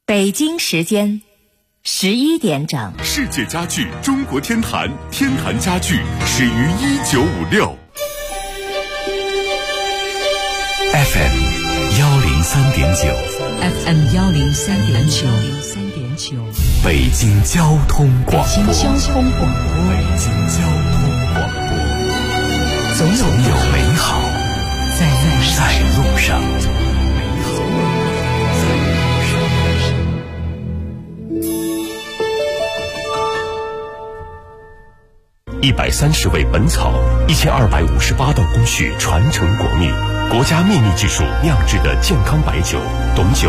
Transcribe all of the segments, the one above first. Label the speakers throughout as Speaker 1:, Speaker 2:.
Speaker 1: 北京时间11点整。
Speaker 2: 世界家具中国天坛，天坛家具始于1956。
Speaker 3: FM 103.9
Speaker 4: FM 103.9
Speaker 3: 北京交通广播。
Speaker 4: 北京交通广播。
Speaker 3: 总有美好在路上。130味本草，1258道工序传承国秘，国家秘密技术酿制的健康白酒，董酒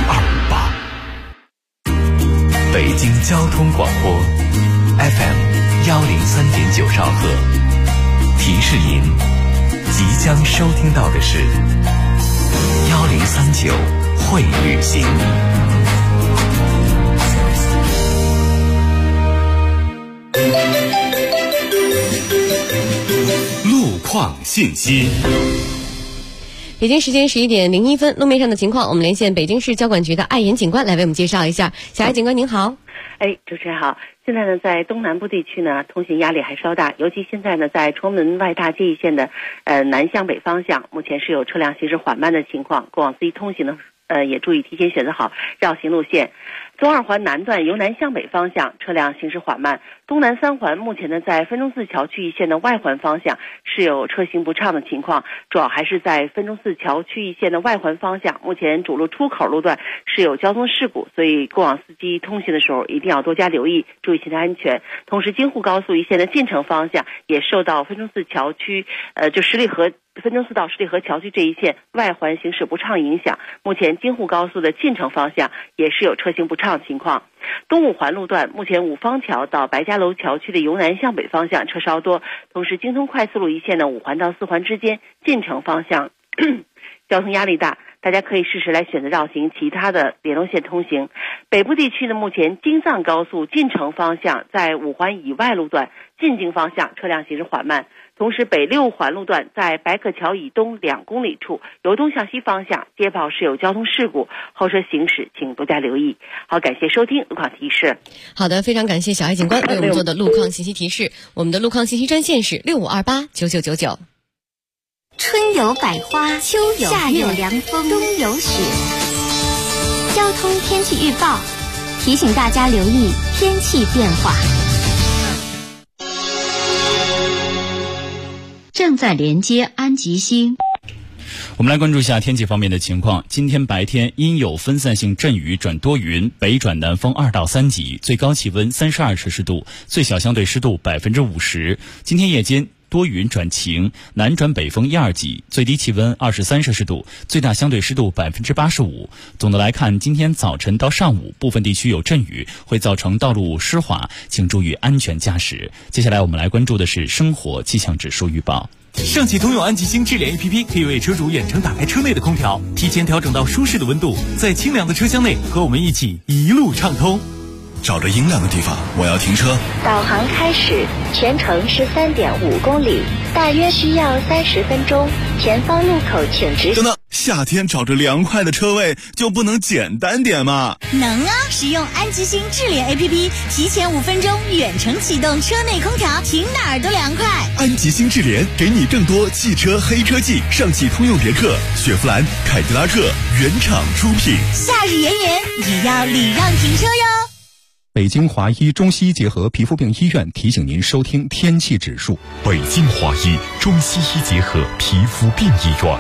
Speaker 3: 1258。北京交通广播 FM 103.9兆赫。提示您，即将收听到的是1039会旅行。
Speaker 2: 路况信息。
Speaker 5: 北京时间11点01分，路面上的情况，我们连线北京市交管局的艾岩警官来为我们介绍一下。小艾警官您好。
Speaker 6: 主持人好。现在呢，在东南部地区呢，通行压力还稍大，尤其现在呢，在崇文外大界一线的南向北方向，目前是有车辆行驶缓慢的情况，过往司机通行呢，也注意提前选择好绕行路线。中二环南段由南向北方向车辆行驶缓慢，东南三环目前呢在分钟寺桥区一线的外环方向是有车行不畅的情况，主要还是在分钟寺桥区一线的外环方向，目前主路出口路段是有交通事故，所以过往司机通行的时候一定要多加留意，注意行车安全。同时京沪高速一线的进城方向也受到分钟寺桥区就分钟寺到十里河桥区这一线外环行驶不畅影响，目前京沪高速的进城方向也是有车行不畅情况。东五环路段目前五方桥到白家楼桥区的由南向北方向车稍多，同时京通快速路一线的五环到四环之间进城方向交通压力大，大家可以试试来选择绕行其他的联络线通行。北部地区呢，目前京藏高速进城方向在五环以外路段进京方向车辆行驶缓慢，同时北六环路段在白可桥以东2公里处由东向西方向接报是有交通事故，后车行驶请多加留意。好，感谢收听路况提示。
Speaker 5: 好的，非常感谢小艾警官为我们做的路况信息提示。我们的路况信息专线是65289999。
Speaker 7: 春有百花，秋有夏有凉风，冬有雪。交通天气预报提醒大家留意天气变化。
Speaker 8: 正在连接安吉星。
Speaker 9: 我们来关注一下天气方面的情况。今天白天阴有分散性阵雨转多云，北转南风2到3级，最高气温32摄氏度，最小相对湿度50%。今天夜间多云转晴，南转北风1、2级，最低气温23摄氏度，最大相对湿度85%。总的来看，今天早晨到上午部分地区有阵雨，会造成道路湿滑，请注意安全驾驶。接下来我们来关注的是生活气象指数预报。
Speaker 10: 上汽通用安吉星智联 APP 可以为车主远程打开车内的空调，提前调整到舒适的温度，在清凉的车厢内和我们一起一路畅通。
Speaker 11: 找着阴凉的地方，我要停车。
Speaker 7: 导航开始，全程13.5公里，大约需要30分钟。前方路口请直。
Speaker 11: 等等，夏天找着凉快的车位就不能简单点吗？
Speaker 12: 能啊！使用安吉星智联 APP， 提前5分钟远程启动车内空调，停哪儿都凉快。
Speaker 11: 安吉星智联给你更多汽车黑科技，上汽通用别克、雪佛兰、凯迪拉克原厂出品。
Speaker 12: 夏日炎炎，也要礼让停车哟。
Speaker 13: 北京华医中西医结合皮肤病医院提醒您收听天气指数。
Speaker 2: 北京华医中西医结合皮肤病医院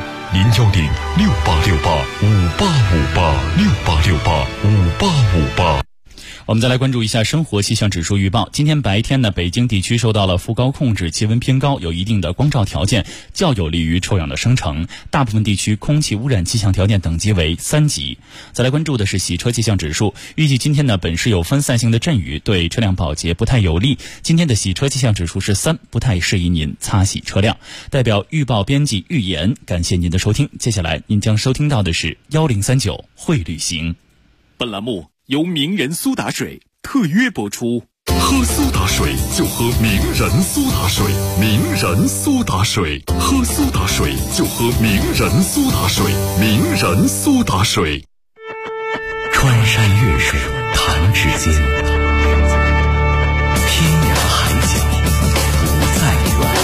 Speaker 2: ，0868585858，68585858。
Speaker 9: 我们再来关注一下生活气象指数预报。今天白天呢，北京地区受到了副高控制，气温偏高，有一定的光照条件，较有利于臭氧的生成。大部分地区空气污染气象条件等级为3级。再来关注的是洗车气象指数，预计今天呢，本市有分散性的阵雨，对车辆保洁不太有利。今天的洗车气象指数是3，不太适宜您擦洗车辆。代表预报编辑预言，感谢您的收听。接下来您将收听到的是1039会旅行。
Speaker 2: 本栏目由名人苏打水特约播出。喝苏打水就喝名人苏打水，名人苏打水，喝苏打水就喝名人苏打水，名人苏打水。
Speaker 3: 穿山越水弹指间，天涯海角不再远。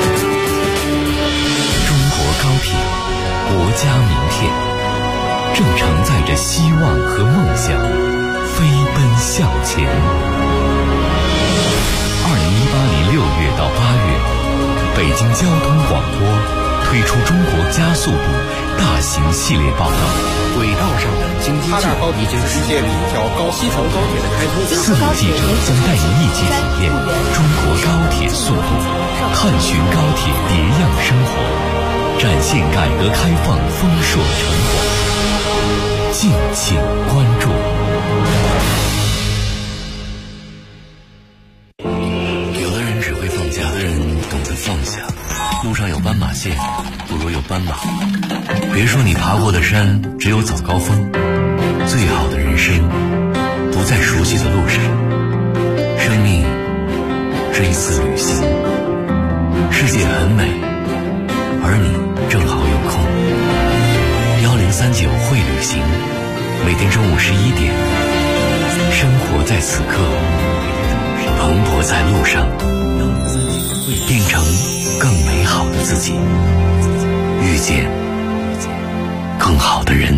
Speaker 3: 中国高铁，国家名片，正承载着希望和梦想，飞奔向前。2018年6月到8月，北京交通广播推出中国加速度大型系列报道。轨道上的经济计划已经实现了一条西成高铁的开通。4路记者将带您一起体验中国高铁速度，探寻高铁别样生活，展现改革开放丰硕成果。敬请关注。有的人只会放假，有的人懂得放下。路上有斑马线，不如有斑马。别说你爬过的山只有早高峰，最好的人生不在熟悉的路上。生命是一次旅行，世界很美，而你正好有空。1039会旅行，每天中午11点，生活在此刻，蓬勃在路上，变成更美好的自己，遇见更好的人。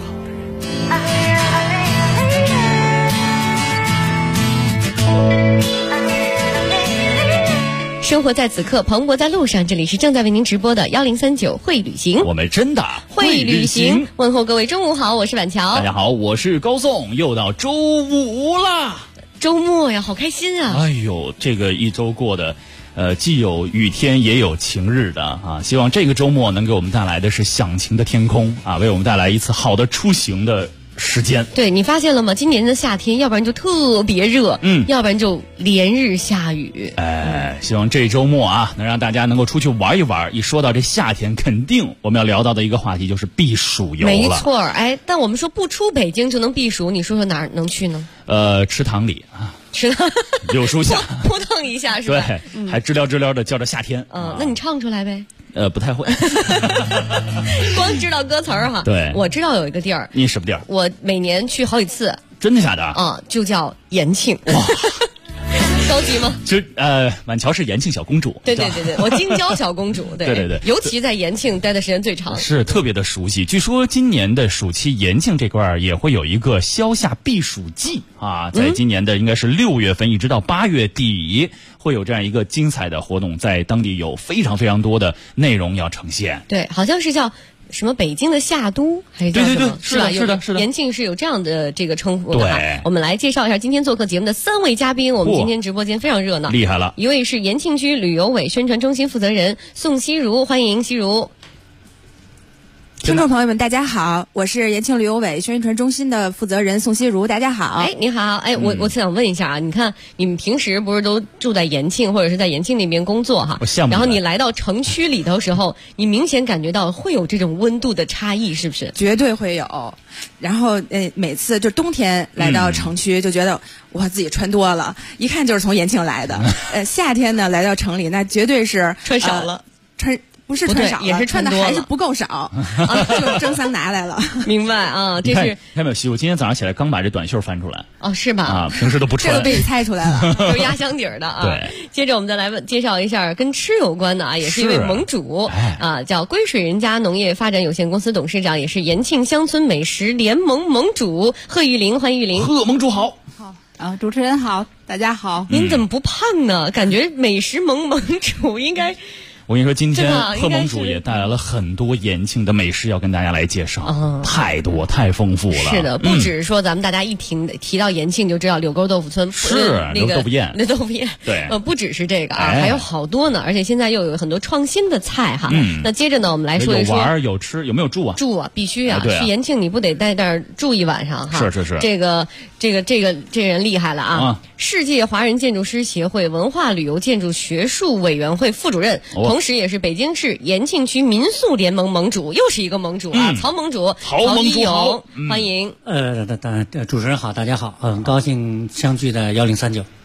Speaker 5: 生活在此刻，蓬勃在路上。这里是正在为您直播的1039会旅行，
Speaker 9: 我们真的
Speaker 5: 会旅行。问候各位中午好，我是板桥。
Speaker 9: 大家好，我是高颂。又到周五啦，
Speaker 5: 周末呀，好开心啊！
Speaker 9: 哎呦，这个一周过得既有雨天也有晴日的啊！希望这个周末能给我们带来的是响晴的天空啊，为我们带来一次好的出行的时间。
Speaker 5: 对，你发现了吗？今年的夏天，要不然就特别热，要不然就连日下雨。
Speaker 9: 希望这周末啊，能让大家能够出去玩一玩。一说到这夏天，肯定我们要聊到的一个话题就是避暑游了。
Speaker 5: 没错，但我们说不出北京就能避暑，你说说哪儿能去呢？
Speaker 9: 池塘里啊。
Speaker 5: 是的，
Speaker 9: 柳树下
Speaker 5: 扑腾一下是吧？
Speaker 9: 对，还知了知了的叫着夏天。
Speaker 5: 那你唱出来呗。
Speaker 9: 不太会，
Speaker 5: 光知道歌词儿哈。
Speaker 9: 对，
Speaker 5: 我知道有一个地儿。
Speaker 9: 你什么地儿？
Speaker 5: 我每年去好几次。
Speaker 9: 真的假的？
Speaker 5: 就叫延庆。哇，高级吗？
Speaker 9: 就满桥是延庆小公主。
Speaker 5: 对，我京郊小公主。
Speaker 9: 对，
Speaker 5: 尤其在延庆待的时间最长，
Speaker 9: 是特别的熟悉。据说今年的暑期延庆这块儿也会有一个消夏避暑季啊，在今年的应该是6月份一直到8月底，会有这样一个精彩的活动，在当地有非常非常多的内容要呈现。
Speaker 5: 对，好像是叫什么北京的夏都还是叫什么？
Speaker 9: 对，是的。
Speaker 5: 延庆是有这样的这个称呼的。
Speaker 9: 对，
Speaker 5: 我们来介绍一下今天做客节目的3位嘉宾。我们今天直播间非常热闹，
Speaker 9: 厉害了。
Speaker 5: 一位是延庆区旅游委宣传中心负责人宋希如，欢迎希如。
Speaker 4: 听众朋友们，大家好，我是延庆旅游委宣传中心的负责人宋希如，大家好。
Speaker 5: 你好，我想问一下啊，你看你们平时不是都住在延庆或者是在延庆那边工作哈？
Speaker 9: 我羡慕。
Speaker 5: 然后你来到城区里头时候，你明显感觉到会有这种温度的差异，是不是？
Speaker 4: 绝对会有。然后每次就冬天来到城区，就觉得我自己穿多了，一看就是从延庆来的。夏天呢来到城里，那绝对是
Speaker 5: 穿少了，
Speaker 4: 不是穿少了，
Speaker 5: 也是
Speaker 4: 穿的还是不够少，就蒸桑拿来了。
Speaker 5: 明白啊，这是
Speaker 9: 看没有？西，我今天早上起来刚把这短袖翻出来。
Speaker 5: 是吧？
Speaker 9: 啊，平时都不穿。
Speaker 4: 这都被你猜出来了，
Speaker 5: 有压箱底儿的啊。
Speaker 9: 对，
Speaker 5: 接着我们再来介绍一下跟吃有关的啊，也是一位盟主啊，叫归水人家农业发展有限公司董事长，也是延庆乡村美食联盟盟主贺玉玲，欢迎玉玲。
Speaker 9: 贺盟主好。
Speaker 14: 好主持人好，大家好。
Speaker 5: 您怎么不胖呢？感觉美食盟主应该。
Speaker 9: 我跟你说，今天贺盟主也带来了很多延庆的美食要跟大家来介绍，太多太丰富了。
Speaker 5: 是的，不只是说咱们大家一提到延庆就知道柳沟豆腐村，
Speaker 9: 是那个豆腐宴，
Speaker 5: 那豆腐宴。
Speaker 9: 对，
Speaker 5: 不只是这个啊，还有好多呢，而且现在又有很多创新的菜哈。那接着呢，我们来说一说
Speaker 9: 有玩有吃，有没有住啊？
Speaker 5: 住啊，必须啊！去延庆你不得在那儿住一晚上哈？
Speaker 9: 是。
Speaker 5: 这人厉害了啊！世界华人建筑师协会文化旅游建筑学术委员会副主任，同时也是北京市延庆区民宿联盟盟主，又是一个盟主啊！曹盟主，
Speaker 9: 曹盟主好，
Speaker 5: 欢迎。
Speaker 15: 主持人好，大家好，很高兴相聚在1039。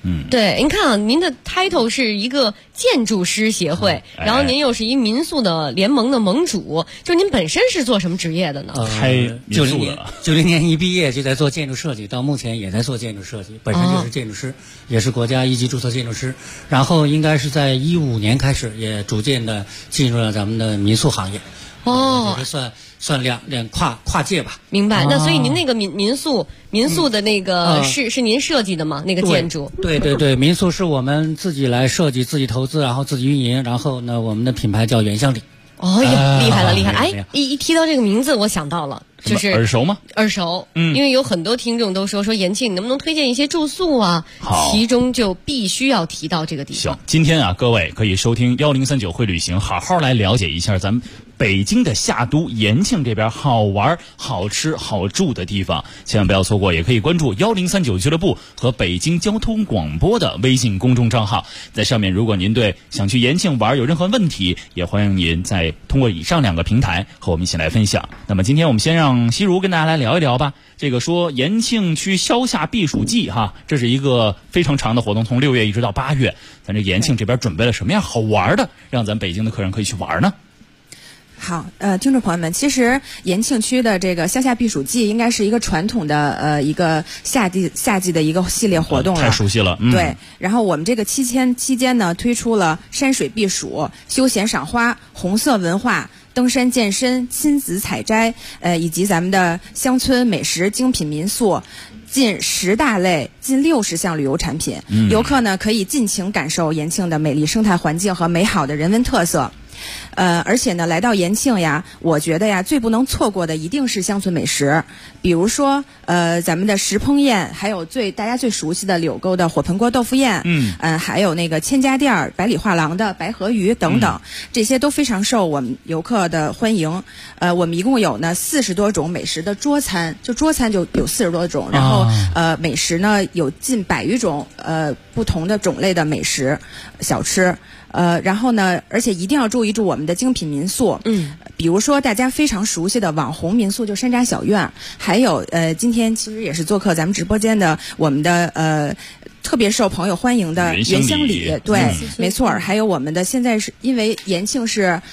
Speaker 5: 对，您看啊，您的 title 是一个建筑师协会，然后您又是一民宿的联盟的盟主，就您本身是做什么职业的呢？
Speaker 9: 开民宿的。
Speaker 15: 90年一毕业就在做建筑设计，到目前也在做建筑设计，本身就是建筑师，也是国家1级注册建筑师。然后应该是在15年开始，也逐渐的进入了咱们的民宿行业。算两跨界吧。
Speaker 5: 明白。那所以您那个民宿的那个是您设计的吗？那个建筑？
Speaker 15: 对，民宿是我们自己来设计、自己投资，然后自己运营。然后呢，我们的品牌叫原乡里。
Speaker 5: 哦呀，厉害了！哎，一提到这个名字，我想到了，就是
Speaker 9: 耳熟吗？
Speaker 5: 耳熟，因为有很多听众都说延庆，你能不能推荐一些住宿啊？其中就必须要提到这个地方。
Speaker 9: 行，今天啊，各位可以收听1039会旅行，好好来了解一下咱们北京的夏都延庆这边好玩、好吃、好住的地方，千万不要错过。也可以关注1039俱乐部和北京交通广播的微信公众账号，在上面如果您对想去延庆玩有任何问题，也欢迎您通过以上2个平台和我们一起来分享。那么今天我们先让西如跟大家来聊一聊吧。这个说延庆区消夏避暑季哈，这是一个非常长的活动，从6月一直到8月，咱这延庆这边准备了什么样好玩的，让咱北京的客人可以去玩呢？
Speaker 4: 好，听众朋友们，其实延庆区的这个消夏避暑季应该是一个传统的一个夏季的一个系列活动了，
Speaker 9: 太熟悉了。
Speaker 4: 对，然后我们这个期间呢，推出了山水避暑、休闲赏花、红色文化、登山健身、亲子采摘，以及咱们的乡村美食、精品民宿。近10大类、近60项旅游产品，游客呢可以尽情感受延庆的美丽生态环境和美好的人文特色。而且呢，来到延庆呀，我觉得呀，最不能错过的一定是乡村美食，比如说咱们的石烹宴，还有大家最熟悉的柳沟的火盆锅豆腐宴，还有那个千家店、百里画廊的白河鱼等等，这些都非常受我们游客的欢迎。我们一共有呢40多种美食的桌餐，就桌餐就有40多种，然后美食呢有近100余种不同的种类的美食小吃。然后呢，而且一定要注意我们的精品民宿，比如说大家非常熟悉的网红民宿，就山楂小院，还有今天其实也是做客咱们直播间的我们的特别受朋友欢迎的原乡里，对，没错，还有我们的现在是因为延庆是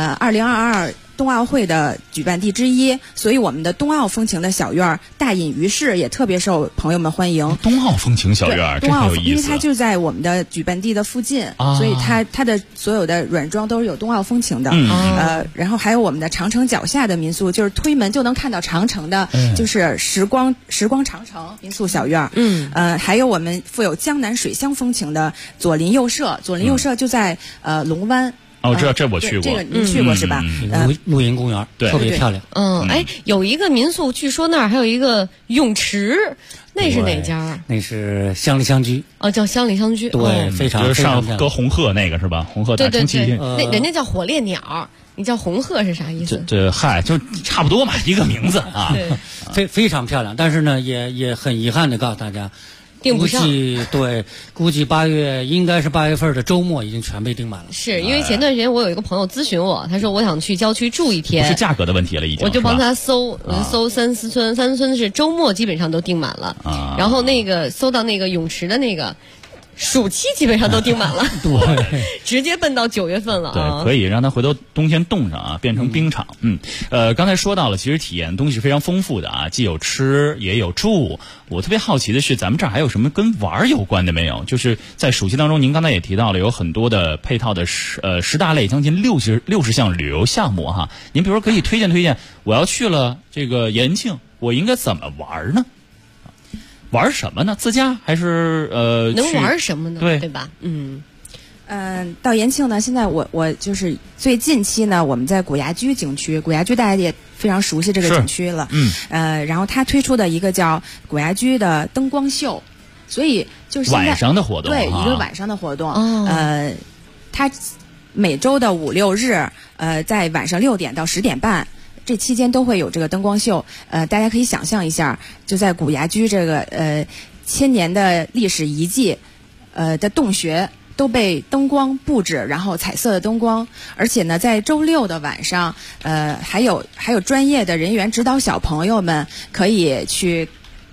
Speaker 4: 2022冬奥会的举办地之一，所以我们的冬奥风情的小院大隐于市也特别受朋友们欢迎。
Speaker 9: 冬奥风情小院，
Speaker 4: 冬奥
Speaker 9: 有意思，
Speaker 4: 因为它就在我们的举办地的附近，所以它的所有的软装都是有冬奥风情的。然后还有我们的长城脚下的民宿，就是推门就能看到长城的，就是时光长城民宿小院。还有我们富有江南水乡风情的左邻右舍就在龙湾。
Speaker 9: 这我去过，
Speaker 4: 这个您去过是吧？
Speaker 15: 露营公园，
Speaker 9: 对，
Speaker 15: 特别漂亮。
Speaker 5: 有一个民宿，据说那儿还有一个泳池，那是哪家？
Speaker 15: 那是乡里乡居。
Speaker 5: 叫乡里乡居。
Speaker 15: 对，非常
Speaker 9: 就是上搁红鹤那个是吧？红鹤大蒸汽。
Speaker 5: 那人家叫火烈鸟，你叫红鹤是啥意思？
Speaker 9: 嗨，就差不多嘛，一个名字啊。
Speaker 15: 非常漂亮，但是呢，也很遗憾的告诉大家。
Speaker 5: 订不上，
Speaker 15: 估计8月应该是8月份的周末已经全被订满了。
Speaker 5: 是因为前段时间我有一个朋友咨询我，他说我想去郊区住1天，
Speaker 9: 不是价格的问题了，已经。
Speaker 5: 我就帮他搜三思村是周末基本上都订满了，然后那个搜到那个泳池的那个。暑期基本上都订满了，
Speaker 15: 对，
Speaker 5: 直接奔到9月份了
Speaker 9: 对，可以让它回头冬天冻上啊，变成冰场。刚才说到了，其实体验的东西是非常丰富的啊，既有吃也有住。我特别好奇的是，咱们这儿还有什么跟玩有关的没有？就是在暑期当中，您刚才也提到了有很多的配套的10大类，将近60项旅游项目哈。您比如说可以推荐，我要去了这个延庆，我应该怎么玩呢？玩什么呢？自驾还是
Speaker 5: 能玩什么呢？对吧？
Speaker 4: 到延庆呢，现在我就是最近期呢，我们在古崖居景区，古崖居大家也非常熟悉这个景区了。然后它推出的一个叫古崖居的灯光秀，所以就是
Speaker 9: 晚上的活动，
Speaker 4: 对，一个晚上的活动。它每周的5、6日，在晚上6点到10点半。这期间都会有这个灯光秀，大家可以想象一下，就在古崖居这个1000年的历史遗迹，的洞穴都被灯光布置，然后彩色的灯光，而且呢，在周6的晚上，还有专业的人员指导小朋友们可以去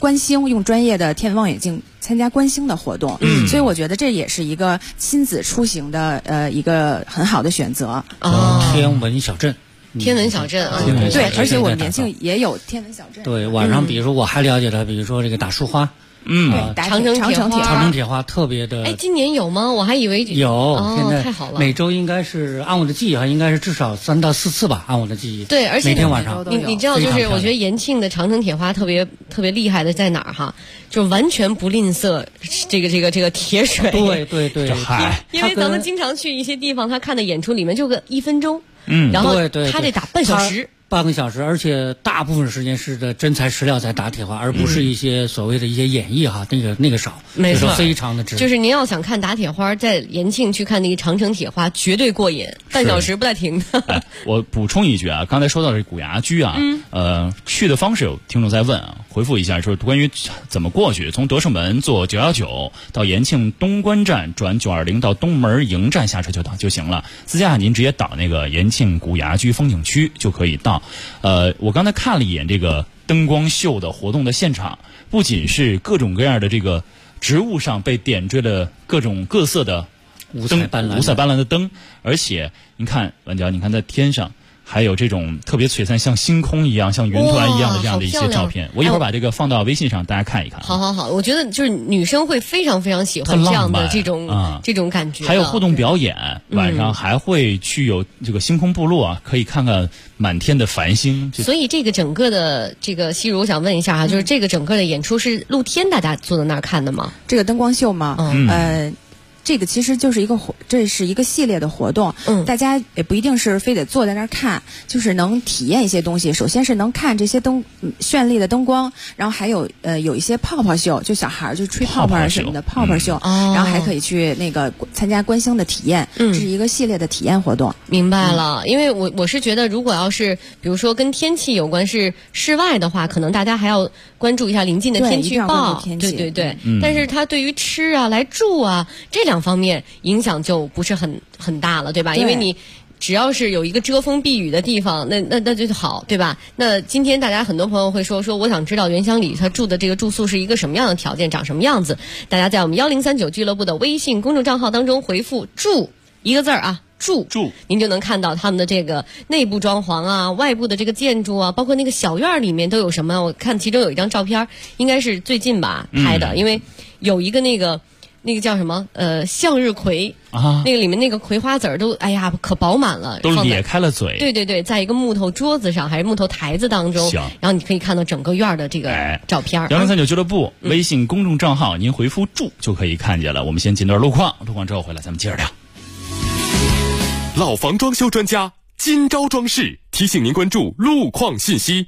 Speaker 4: 观星，用专业的天文望远镜参加观星的活动。所以我觉得这也是一个亲子出行的一个很好的选择。
Speaker 15: 天文小镇。
Speaker 5: 天文小镇啊，
Speaker 4: 对，而且我们延庆也有天文小镇。
Speaker 15: 对，晚上比如说我还了解的，比如说这个打树花。
Speaker 5: 长城
Speaker 15: 铁花特别的。
Speaker 5: 哎，今年有吗？我还以为
Speaker 15: 有。现在
Speaker 5: 太好了。
Speaker 15: 每周应该是按我的记忆应该是至少3到4次吧，按我的记忆。
Speaker 5: 对，而且
Speaker 15: 每天晚上
Speaker 5: 你知道，就是我觉得延庆的长城铁花特别厉害的在哪儿哈？就完全不吝啬这个铁水。
Speaker 15: 对，
Speaker 9: 嗨，
Speaker 5: 因为咱们经常去一些地方，他看的演出里面就个1分钟，然后他得打半小时。
Speaker 15: 半个小时，而且大部分时间是的真材实料在打铁花，而不是一些所谓的一些演绎哈，那个少，
Speaker 5: 没错，
Speaker 15: 非常的值。
Speaker 5: 就是您要想看打铁花，在延庆去看那个长城铁花，绝对过瘾，半小时不带停的。
Speaker 9: 我补充一句啊，刚才说到这古崖居啊，去的方式有听众在问啊，回复一下，就是关于怎么过去，从德胜门坐919到延庆东关站转920到东门营站下车就行了。自驾您直接导那个延庆古崖居风景区就可以到。我刚才看了一眼这个灯光秀的活动的现场，不仅是各种各样的这个植物上被点缀了各种各色的
Speaker 15: 五彩斑
Speaker 9: 斓的灯，而且你看婉娇，你看在天上还有这种特别璀璨，像星空一样，像云团一样的这样的一些照片。我一会儿把这个放到微信上，大家看一看。
Speaker 5: 好，我觉得就是女生会非常非常喜欢这样的这种感觉。
Speaker 9: 还有互动表演，晚上还会去有这个星空部落啊，可以看看满天的繁星。
Speaker 5: 所以这个整个的这个西如，我想问一下哈，就是这个整个的演出是露天大家坐在那儿看的吗？
Speaker 4: 这个灯光秀吗？这个其实就是这是一个系列的活动，大家也不一定是非得坐在那儿看，就是能体验一些东西。首先是能看这些绚丽的灯光，然后还有有一些泡泡秀，就小孩就吹泡泡什么的泡泡秀，然后还可以去那个参加观星的体验，这是一个系列的体验活动。
Speaker 5: 明白了，因为我是觉得，如果要是比如说跟天气有关是室外的话，可能大家还要关注一下临近的天气预报，对。但是它对于吃啊、来住啊这两方面影响就不是很大了，对吧？因为你只要是有一个遮风避雨的地方，那就好，对吧？那今天大家很多朋友会说我想知道原乡里他住的这个住宿是一个什么样的条件，长什么样子？大家在我们1039俱乐部的微信公众账号当中回复“住”一个字啊。住，您就能看到他们的这个内部装潢啊，外部的这个建筑啊，包括那个小院里面都有什么。我看其中有一张照片，应该是最近吧拍的，因为有一个那个叫什么向日葵啊，那个里面那个葵花籽儿都可饱满了，
Speaker 9: 都咧开了嘴。
Speaker 5: 对，在一个木头桌子上还是木头台子当中，然后你可以看到整个院的这个照片。
Speaker 9: 1039俱乐部微信公众账号，您回复“住”就可以看见了。我们先进段路况之后回来咱们接着聊。
Speaker 2: 老房装修专家金招装饰提醒您关注路况信息。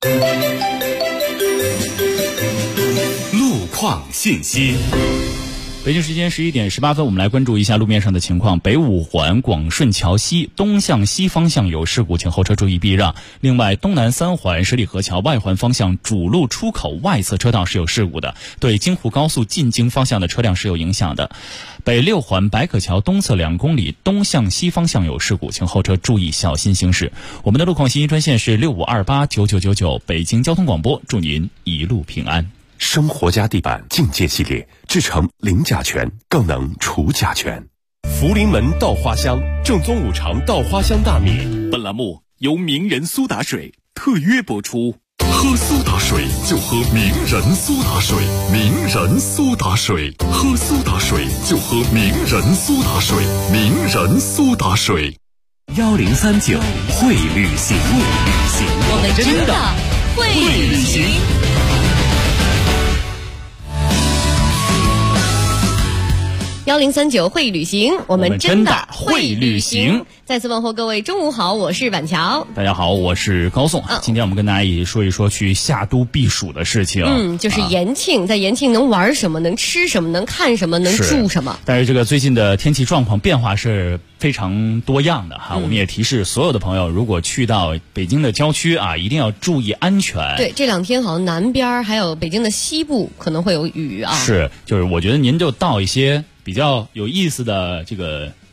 Speaker 2: 路况信息。
Speaker 9: 北京时间11点18分，我们来关注一下路面上的情况。北五环广顺桥西东向西方向有事故，请后车注意避让。另外，东南3环十里河桥外环方向主路出口外侧车道是有事故的，对京沪高速进京方向的车辆是有影响的。北6环白可桥东侧2公里东向西方向有事故，请后车注意小心行驶。我们的路况信息专线是65289999，北京交通广播，祝您一路平安。
Speaker 2: 生活家地板境界系列，制成零甲醛，更能除甲醛。福临门稻花香，正宗五常稻花香大米。
Speaker 10: 本栏目由名人苏打水特约播出。
Speaker 2: 喝苏打水就喝名人苏打水，名人苏打水，喝苏打水就喝名人苏打水，名人苏打水。
Speaker 3: 1039会旅行，
Speaker 5: 我们真的会旅行。1039会旅行，我们真的会旅行。再次问候各位，中午好，我是板桥。
Speaker 9: 大家好，我是高颂。今天我们跟大家一起说一说去夏都避暑的事情。
Speaker 5: 就是延庆，在延庆能玩什么，能吃什么，能看什么，能住什么。
Speaker 9: 但是这个最近的天气状况变化是非常多样的哈。我们也提示所有的朋友，如果去到北京的郊区啊，一定要注意安全。
Speaker 5: 对，这2天好像南边还有北京的西部可能会有雨啊。
Speaker 9: 是，就是我觉得您就到一些比较有意思的这个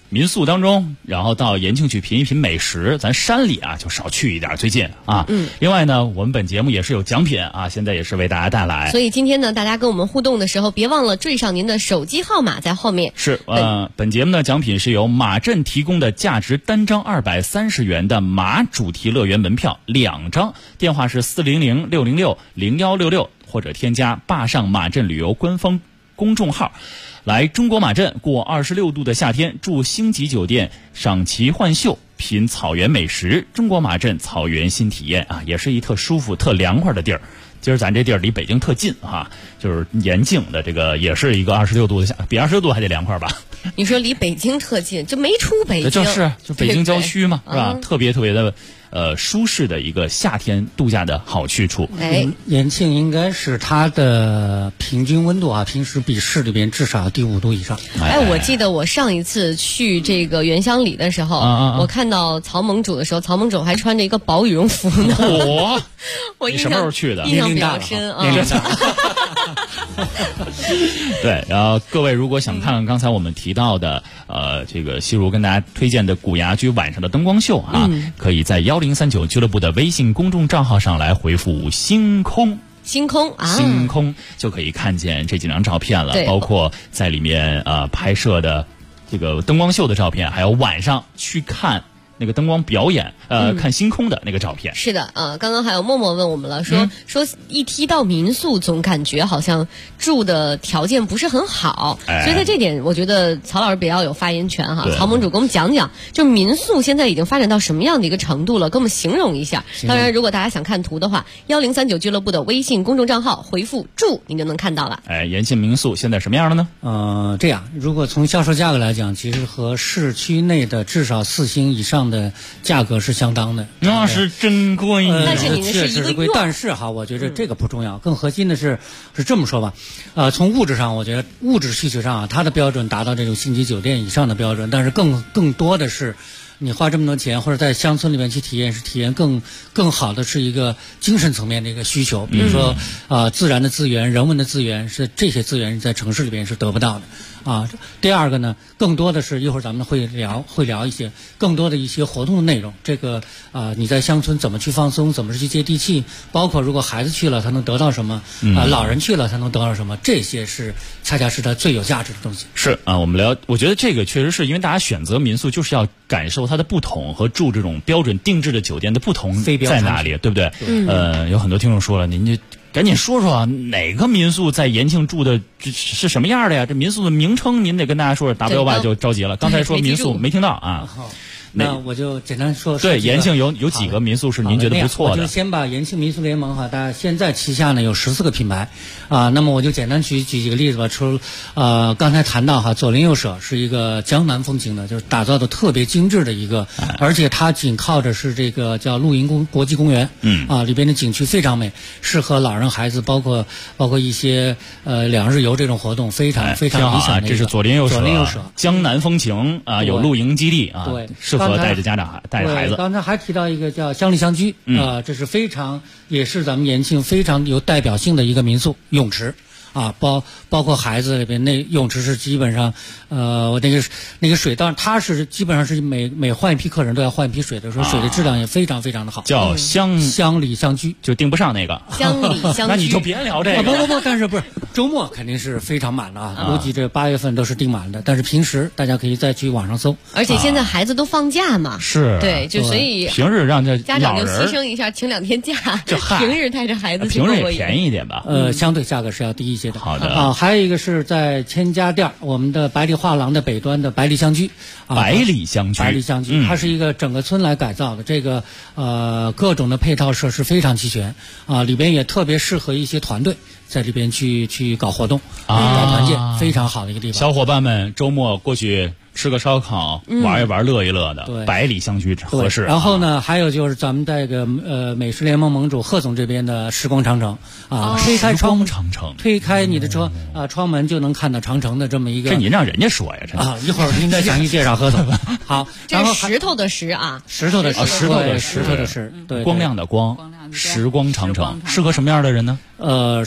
Speaker 9: 民宿当中，然后到延庆去品一品美食，咱山里啊就少去一点，最近啊。另外呢，我们本节目也是有奖品啊，现在也是为大家带来。
Speaker 5: 所以今天呢，大家跟我们互动的时候，别忘了缀上您的手机号码在后面。
Speaker 9: 是本节目的奖品是由马镇提供的价值单张230元的马主题乐园门票2张，电话是400-606-0166，或者添加坝上马镇旅游官方公众号。来中国马镇过26度的夏天，住星级酒店，赏奇幻秀，品草原美食。中国马镇草原新体验啊，也是一特舒服、特凉快的地儿。今儿咱这地儿离北京特近啊，就是延庆的这个也是一个26度的夏，比26度还得凉快吧？
Speaker 5: 你说离北京特近，就没出北京，
Speaker 9: 就北京郊区嘛，是吧？特别特别的舒适的一个夏天度假的好去处。
Speaker 15: 延庆应该是它的平均温度啊，平时比市里边至少低5度以上。
Speaker 5: 我记得我上一次去这个原乡里的时候，我看到曹盟主的时候，曹盟主还穿着一个薄羽绒服呢。我
Speaker 9: 你什么时候去的？
Speaker 5: 印象比较深啊。
Speaker 9: 对，然后各位如果想看看刚才我们提到的这个西如跟大家推荐的古崖居晚上的灯光秀啊，可以在1039俱乐部的微信公众账号上来回复星空就可以看见这几张照片了，包括在里面拍摄的这个灯光秀的照片，还有晚上去看那个灯光表演，看星空的那个照片。
Speaker 5: 是的，刚刚还有默默问我们了，说一提到民宿，总感觉好像住的条件不是很好，所以在这点，我觉得曹老师比较有发言权哈。曹盟主给我们讲讲，就民宿现在已经发展到什么样的一个程度了，给我们形容一下。当然，如果大家想看图的话，1039俱乐部的微信公众账号回复住，您就能看到了。
Speaker 9: 延庆民宿现在什么样了呢？
Speaker 15: 这样，如果从销售价格来讲，其实和市区内的至少4星以上的价格是相当的。
Speaker 9: 那是真贵，
Speaker 5: 但是你那是一个
Speaker 15: 贵。但是哈，我觉得这个不重要，更核心的是这么说吧，从物质上，我觉得物质需求上啊，它的标准达到这种星级酒店以上的标准，但是更多的是。你花这么多钱，或者在乡村里面去体验，是体验更好的是一个精神层面的一个需求。比如说自然的资源、人文的资源，是这些资源在城市里边是得不到的。第二个呢，更多的是一会儿咱们会聊一些更多的一些活动的内容。这个你在乡村怎么去放松，怎么去接地气，包括如果孩子去了他能得到什么，老人去了他能得到什么，这些是恰恰是他最有价值的东西。
Speaker 9: 是啊，我觉得这个确实是因为大家选择民宿就是要感受它的不同和住这种标准定制的酒店的不同在哪里，对不对？有很多听众说了，您就赶紧说说哪个民宿在延庆住的是什么样的呀？这民宿的名称您得跟大家说说。WY 就着急了，刚才说民宿没听到啊。
Speaker 15: 那我就简单说。
Speaker 9: 对，延庆有几个民宿是您觉得不错的？
Speaker 15: 我就先把延庆民宿联盟大家现在旗下呢有14个品牌那么我就简单举几个例子吧。刚才谈到左邻右舍是一个江南风情的，就是打造的特别精致的一个，而且它紧靠着是这个叫露营国际公园，里边的景区非常美，适合老人孩子，包括一些2日游这种活动，非常理想的。
Speaker 9: 这是左邻右舍江南风情有露营基地
Speaker 15: 对，
Speaker 9: 适合带着家长带着孩子。
Speaker 15: 刚才还提到一个叫乡里乡居这是也是咱们延庆非常有代表性的一个民宿泳池包括孩子里边那泳池是基本上那个水，当然它是基本上是每换一批客人都要换一批水的时候，水的质量也非常非常的好。
Speaker 9: 叫
Speaker 15: 乡里乡居，
Speaker 9: 就订不上那个
Speaker 5: 乡里乡居。
Speaker 9: 那你就别聊这个。
Speaker 15: 不，但是不是周末肯定是非常满的估计这8月份都是订满的。但是平时大家可以再去网上搜。
Speaker 5: 而且现在孩子都放假嘛，
Speaker 9: 是
Speaker 5: 对，就所以
Speaker 9: 平日让这
Speaker 5: 家长就牺牲一下，请2天假，平日带着孩子去
Speaker 9: 平日也便宜一点吧。
Speaker 15: 相对价格是要低一些的。
Speaker 9: 好的
Speaker 15: 还有一个是在千家店，我们的百里画廊的北端的百里乡居。
Speaker 9: 百里乡居，
Speaker 15: 它是一个整个村来改造的，这个各种的配套设施非常齐全里边也特别适合一些团队在这边去搞活动搞团建，非常好的一个地方。
Speaker 9: 小伙伴们周末过去吃个烧烤，玩一玩，乐一乐的，百里乡居合适。
Speaker 15: 然后呢，还有就是咱们这个美食联盟盟主贺总这边的时光长城推开窗门，推开你的车窗门就能看到长城的这么一个。
Speaker 9: 这你让人家说呀，真的
Speaker 15: 一会儿您再详细介绍贺总。好，
Speaker 5: 这是石头的石
Speaker 15: 石头的石，对，
Speaker 9: 光亮的光，时光长城适合什么样的人呢？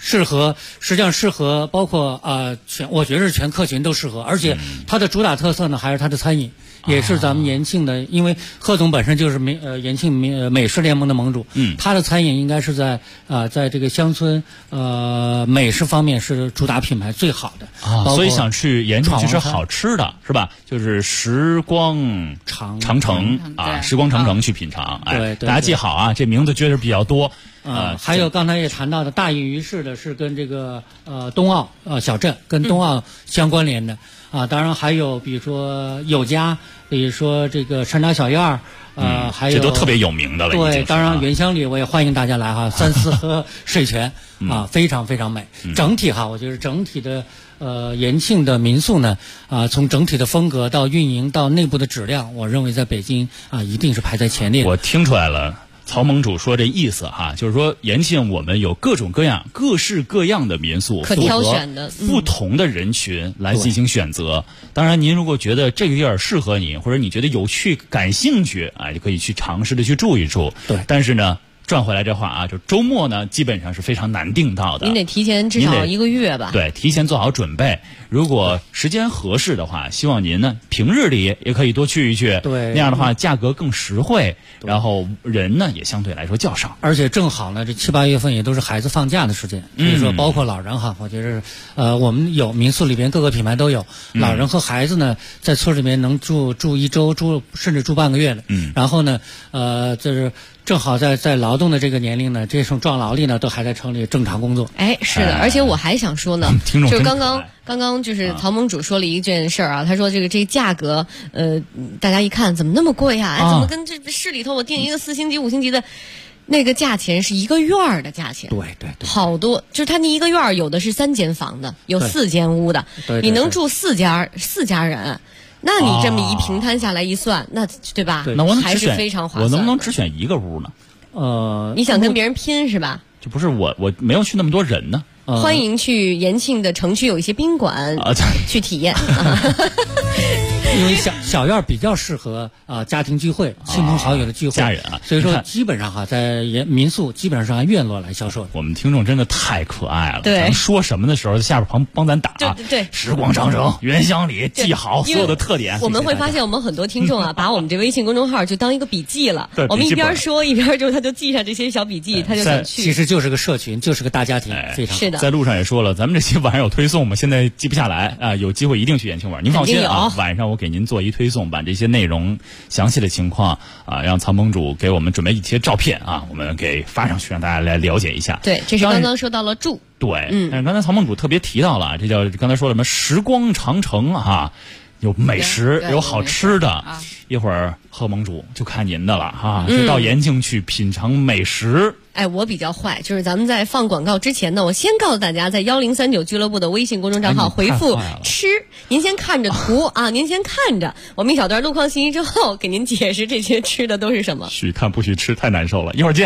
Speaker 15: 适合，实际上适合包括我觉得是全客群都适合，而且它的主打特色呢还是它的餐饮。也是咱们延庆的，因为贺总本身就是延庆美食联盟的盟主，他的餐饮应该是在这个乡村美食方面是主打品牌最好的
Speaker 9: 所以想去延庆去吃好吃的是吧？就是时光长城时光长城去品尝，
Speaker 15: 对，
Speaker 9: 大家记好啊，这名字觉得比较多。
Speaker 15: 还有刚才也谈到的大邑鱼市的是跟这个冬奥小镇跟冬奥相关联的当然还有比如说有家，比如说这个山楂小院儿还有
Speaker 9: 这都特别有名的了。
Speaker 15: 对，当然原乡里我也欢迎大家来三四河水泉非常非常美。整体我觉得整体的延庆的民宿呢从整体的风格到运营到内部的质量，我认为在北京一定是排在前列的。
Speaker 9: 我听出来了。曹盟主说这意思就是说延庆我们有各种各样各式各样的民宿，
Speaker 5: 可挑选的
Speaker 9: 不同的人群来进行选择。当然您如果觉得这个地儿适合你，或者你觉得有趣感兴趣就可以去尝试的去住一住。
Speaker 15: 对，
Speaker 9: 但是呢转回来这话就周末呢基本上是非常难订到的，
Speaker 5: 您得提前至少1个月吧。
Speaker 9: 对，提前做好准备。如果时间合适的话，希望您呢平日里也可以多去一去。
Speaker 15: 对，
Speaker 9: 那样的话价格更实惠，然后人呢也相对来说较少。
Speaker 15: 而且正好呢，这7、8月份也都是孩子放假的时间，所以说包括老人我觉得我们有民宿里边各个品牌都有，老人和孩子呢在村里面能住1周，甚至住半个月的。然后呢就是正好在劳动的这个年龄呢，这种壮劳力呢都还在城里正常工作。
Speaker 5: 是的，而且我还想说呢，就刚刚就是曹盟主说了一件事儿他说这个价格大家一看怎么那么贵怎么跟这市里头我订一个4星级5星级的那个价钱是1个院儿的价钱。
Speaker 15: 对，
Speaker 5: 好多就是他那1个院儿有的是3间房的，有4间屋的，你能住4家人。那你这么一平摊下来一算，那对吧？
Speaker 9: 那我
Speaker 5: 还是非常划算。
Speaker 9: 我能不能只选1个屋呢？
Speaker 5: 你想跟别人拼是吧？
Speaker 9: 就不是我没有去那么多人呢。
Speaker 5: 欢迎去延庆的城区有一些宾馆去体验。
Speaker 15: 因为小院比较适合家庭聚会、亲朋好友的聚会、
Speaker 9: 家人
Speaker 15: 所以说基本上在民宿基本上是按院落来销售的。
Speaker 9: 我们听众真的太可爱了，
Speaker 5: 对，
Speaker 9: 咱说什么的时候下边帮咱打
Speaker 5: 对，
Speaker 9: 时光长城、原乡里记好所有的特点。
Speaker 5: 我们会发现我们很多听众把我们这微信公众号就当一个笔记了，我们一边说一边他就记下这些小笔记，他就想去。
Speaker 15: 其实就是个社群，就是个大家庭，非常
Speaker 5: 是的。
Speaker 9: 在路上也说了，咱们这期晚上有推送嘛，现在记不下来有机会一定去延庆玩。您放心晚上我给您做一推送，把这些内容详细的情况让曹盟主给我们准备一些照片我们给发上去，让大家来了解一下。
Speaker 5: 对，这是刚刚说到了住。
Speaker 9: 对，但是刚才曹盟主特别提到了，这叫刚才说了什么时光长城有美食，有好吃的。一会儿贺盟主就看您的了就到延庆去品尝美食。
Speaker 5: 我比较坏，就是咱们在放广告之前呢，我先告诉大家，在1039俱乐部的微信公众账号回复吃，您先看着图您先看着，我们一小段路况信息之后给您解释这些吃的都是什么。
Speaker 9: 许看不许吃，太难受了，一会儿见。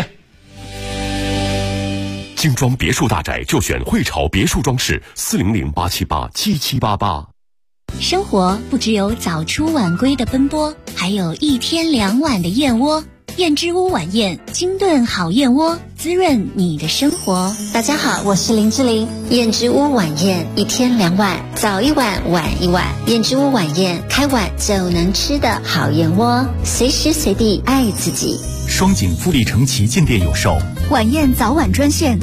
Speaker 2: 精装别墅大宅就选汇潮别墅装饰，400-878-7788。
Speaker 12: 生活不只有早出晚归的奔波，还有1天2晚的燕窝。燕之屋晚宴，精炖好燕窝，滋润你的生活。
Speaker 7: 大家好，我是林志玲。燕之屋晚宴1天2晚，早1晚晚1晚。燕之屋晚宴，开碗就能吃的好燕窝，随时随地爱自己。
Speaker 10: 双井富力城旗舰店有售。
Speaker 12: 晚宴早晚专线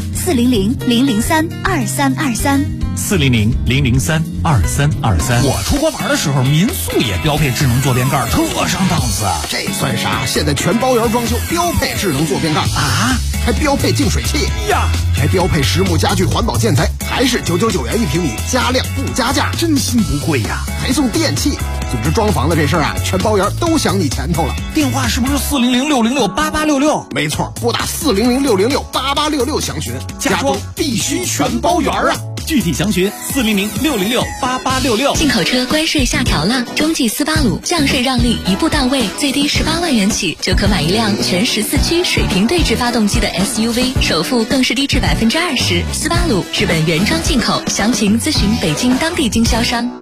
Speaker 10: 400-003-2323，400-003-2323。
Speaker 16: 我出国玩的时候，民宿也标配智能坐便盖，特上档次。
Speaker 17: 这算啥？现在全包圆装修标配智能坐便盖还标配净水器
Speaker 16: 呀，
Speaker 17: 还标配实木家具环保建材，还是999元1平米，加量不加价，
Speaker 16: 真心不贵呀！
Speaker 17: 还送电器。总之装房的这事儿全包圆，都想你前头了。
Speaker 16: 电话是不是400-606-8866？
Speaker 17: 没错，拨打400-606-8866详询。
Speaker 16: 家装必须全包圆具体详询400-606-8866。
Speaker 12: 进口车关税下调了，中际斯巴鲁降税让利一步到位，最低18万元起就可买一辆全14驱水平对置发动机的 SUV， 首付更是低至20%。斯巴鲁日本原装进口，详情咨询北京当地经销商。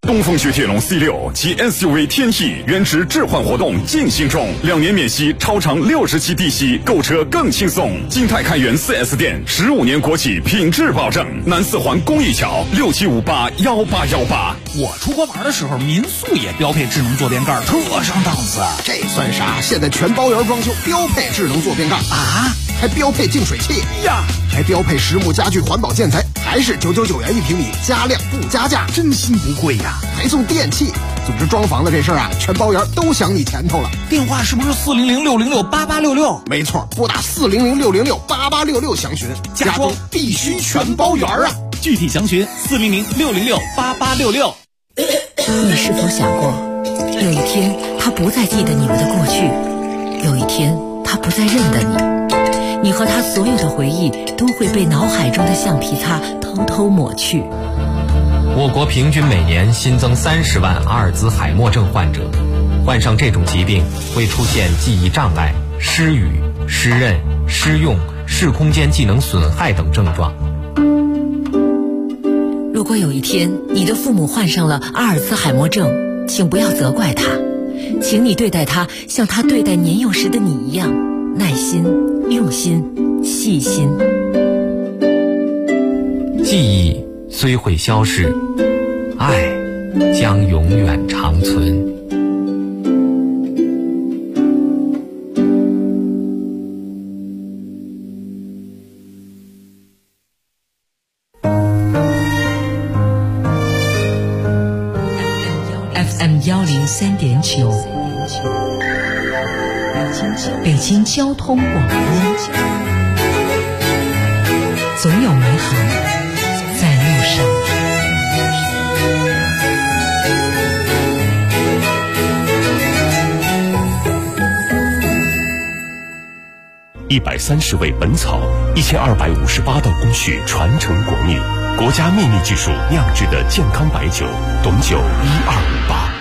Speaker 2: 东风雪铁龙 C6 及 SUV 天翼原值置换活动进行中，2年免息，超长60期低息，购车更轻松。金泰开元 4S 店，15年国企品质保证。南四环公益桥67581818。
Speaker 16: 我出国玩的时候，民宿也标配智能坐便盖，特上档次。
Speaker 17: 这算啥？现在全包圆装修标配智能坐便盖啊，还标配净水器呀，还标配实木家具环保建材，还是999元1平米，加量不加价，
Speaker 16: 真心不贵呀。
Speaker 17: 还送电器。总之装房子这事儿啊，全包圆都想你前头了。
Speaker 16: 电话是不是400-606-8866？
Speaker 17: 没错，拨打400-606-8866详询。
Speaker 16: 家装必须全包圆啊！具体详询400-606-8866。
Speaker 18: 你是否想过，有一天他不再记得你们的过去，有一天他不再认得你，你和他所有的回忆都会被脑海中的橡皮擦偷偷抹去。
Speaker 19: 我国平均每年新增30万阿尔兹海默症患者，患上这种疾病会出现记忆障碍、失语、失认、失用、视空间技能损害等症状。
Speaker 18: 如果有一天你的父母患上了阿尔兹海默症，请不要责怪他，请你对待他像他对待年幼时的你一样，耐心、用心、细心。
Speaker 19: 记忆虽会消逝，爱将永远长存。
Speaker 18: FM 103.9，北京交通广播，总有美好在路上。
Speaker 2: 130味本草，1258道工序传承国秘，国家秘密技术酿制的健康白酒，董酒1258。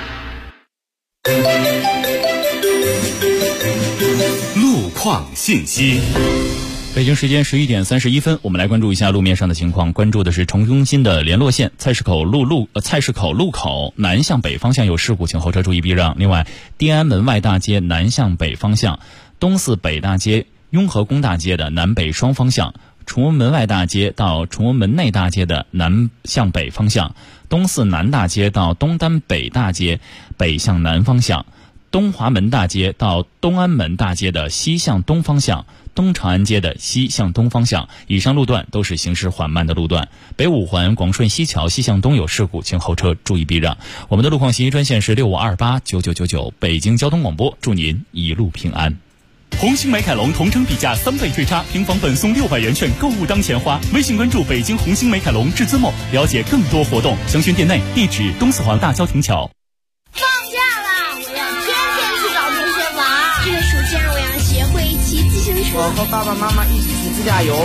Speaker 2: 路况信息。
Speaker 9: 北京时间11点31分，我们来关注一下路面上的情况。关注的是城中心的联络线菜市口路口南向北方向有事故，请后车注意避让。另外，天安门外大街南向北方向，东四北大街、雍和宫大街的南北双方向，崇文门外大街到崇文门内大街的南向北方向，东四南大街到东单北大街北向南方向，东华门大街到东安门大街的西向东方向，东长安街的西向东方向。以上路段都是行驶缓慢的路段。北五环广顺西桥西向东有事故，请后车注意避让。我们的路况信息专线是65289999，北京交通广播，祝您一路平安。
Speaker 10: 红星美凯龙同城比价3倍退差，平房本送600元券，购物当钱花。微信关注北京红星美凯龙至尊梦，了解更多活动。详询店内，地址东四环大郊亭桥。
Speaker 20: 放假了，我要天天去找同学玩。这个暑假我要学会骑自行车。
Speaker 21: 我和爸爸妈妈一起去自驾游。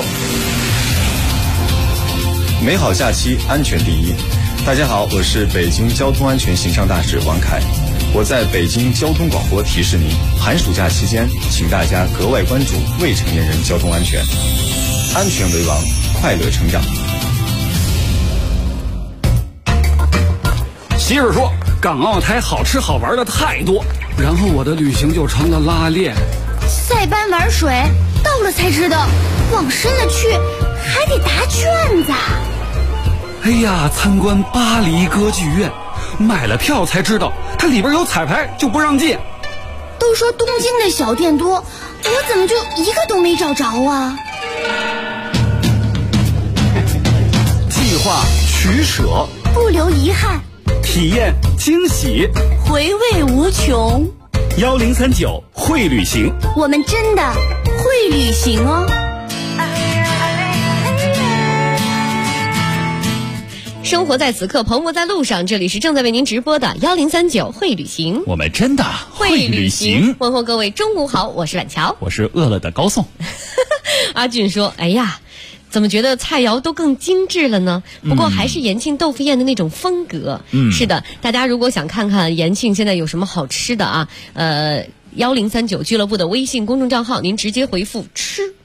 Speaker 22: 美好假期，安全第一。大家好，我是北京交通安全形象大使王凯。我在北京交通广播提示您，寒暑假期间，请大家格外关注未成年人交通安全，安全为王，快乐成长。
Speaker 23: 媳妇说，港澳台好吃好玩的太多，然后我的旅行就成了拉练。
Speaker 20: 塞班玩水，到了才知道，往深了去还得答卷子。
Speaker 23: 哎呀，参观巴黎歌剧院，买了票才知道它里边有彩排，就不让进。
Speaker 20: 都说东京的小店多，我怎么就一个都没找着啊？
Speaker 23: 计划取舍，
Speaker 20: 不留遗憾，
Speaker 23: 体验惊喜，
Speaker 20: 回味无穷。
Speaker 23: 1039会旅行，
Speaker 20: 我们真的会旅行哦。
Speaker 5: 生活在此刻，蓬勃在路上。这里是正在为您直播的1039会旅行，
Speaker 9: 我们真的会旅行。
Speaker 5: 问候各位中午好，我是阮乔，
Speaker 9: 我是饿了的高颂。
Speaker 5: 阿俊说：“哎呀，怎么觉得菜肴都更精致了呢？不过还是延庆豆腐宴的那种风格。”是的，大家如果想看看延庆现在有什么好吃的啊，1039俱乐部的微信公众账号，您直接回复吃